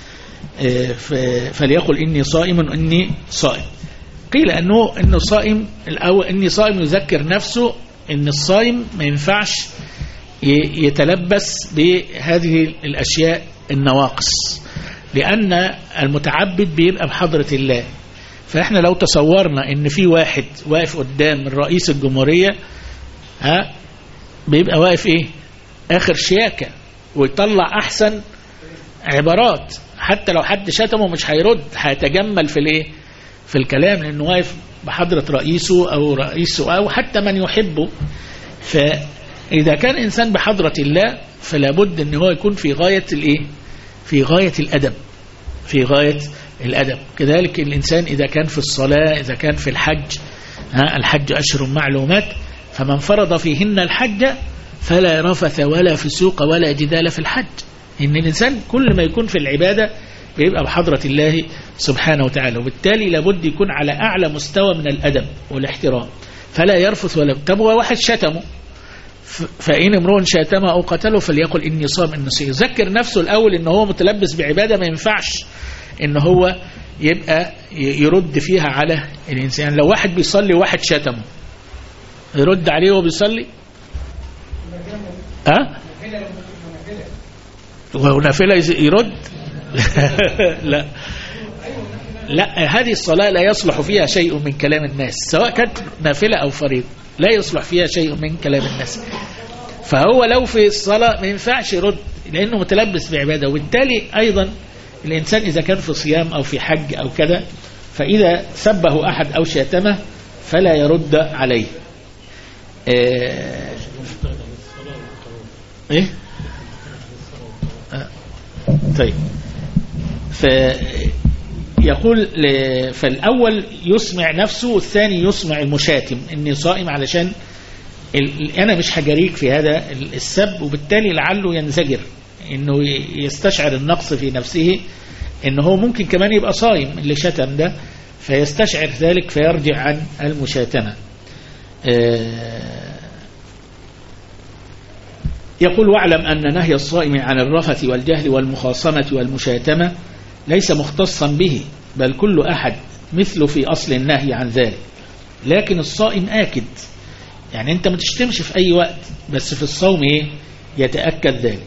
فليقل إني صائم إني صائم. قيل أنه صائم الأول، إني صائم يذكر نفسه إن الصائم ما ينفعش يتلبس بهذه الأشياء النواقص، لأن المتعبد بيبقى بحضرة الله. فإحنا لو تصورنا إن في واحد واقف قدام الرئيس الجمهورية، بيبقى واقف إيه آخر شياكة ويطلع أحسن عبارات، حتى لو حد شتمه مش هيرد، هيتجمل في الإيه في الكلام، لأنه واقف بحضرة رئيسه أو حتى من يحبه. فإذا كان إنسان بحضرة الله فلا بد أن هو يكون في غاية الإيه في غاية الأدب، في غاية الأدب. كذلك الإنسان إذا كان في الصلاة، إذا كان في الحج، الحج أشهر معلومات، فمن فرض فيهن الحج فلا رفث ولا فسوق ولا جدال في الحج. إن الإنسان كل ما يكون في العبادة بيبقى بحضرة الله سبحانه وتعالى، وبالتالي لابد يكون على أعلى مستوى من الأدب والاحترام. فلا يرفث ولا تبغى واحد شتمه، فإن امرؤ شاتمه أو قتله فليقل إني صائم إني صائم. يذكر نفسه الأول إن هو متلبس بعبادة ما ينفعش إن هو يبقى يرد فيها على الإنسان. لو واحد بيصلي وواحد شتمه يرد عليه وهو بيصلي؟ ونافلة يرد؟ لا لا، هذه الصلاة لا يصلح فيها شيء من كلام الناس، سواء كانت نافلة أو فريضة، لا يصلح فيها شيء من كلام الناس. فهو لو في الصلاة ما ينفعش يرد لأنه متلبس بعبادة. وبالتالي أيضا الإنسان إذا كان في صيام أو في حج أو كذا، فإذا سبه أحد أو شاتمه فلا يرد عليه. إيه؟ طيب، فيقول فالأول يسمع نفسه والثاني يسمع المشاتم إني صائم، علشان أنا مش هجريك في هذا السب، وبالتالي لعله ينزجر إنه يستشعر النقص في نفسه، إنه هو ممكن كمان يبقى صائم اللي شتم ده، فيستشعر ذلك فيرجع عن المشاتمة. يقول واعلم أن نهي الصائم عن الرفث والجهل والمخاصمة والمشاتمة ليس مختصا به، بل كل أحد مثله في أصل النهي عن ذلك، لكن الصائم آكد، يعني أنت ما تشتمش في أي وقت، بس في الصوم يتأكد ذلك.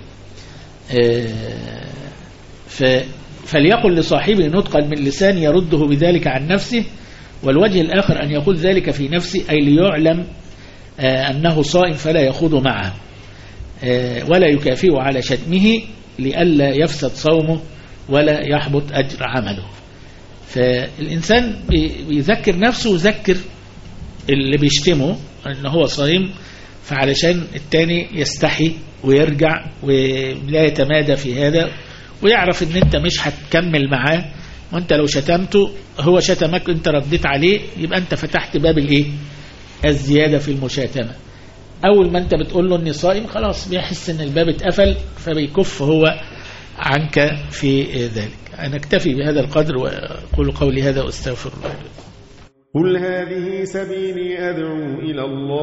فليقل لصاحبه نطقا من لسان يرده بذلك عن نفسه، والوجه الآخر أن يقول ذلك في نفسه، أي ليعلم أنه صائم فلا يخوض معه ولا يكافئ على شتمه لئلا يفسد صومه ولا يحبط أجر عمله. فالإنسان بيذكر نفسه ويذكر اللي بيشتمه أن هو صائم، فعلشان التاني يستحي ويرجع ولا يتمادى في هذا، ويعرف ان انت مش هتكمل معاه، وانت لو شتمته هو شتمك انت رديت عليه، يبقى انت فتحت باب الزيادة في المشاتمة. اول ما انت بتقول له اني صائم خلاص بيحس ان الباب اتقفل، فبيكف هو عنك في ذلك. انا اكتفي بهذا القدر واقول قولي هذا واستغفر الله. قل هذه سبيلي أدعو إلى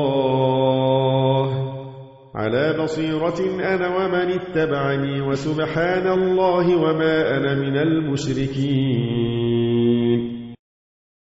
الله على بصيرة أنا ومن اتبعني، وسبحان الله وما أنا من المشركين.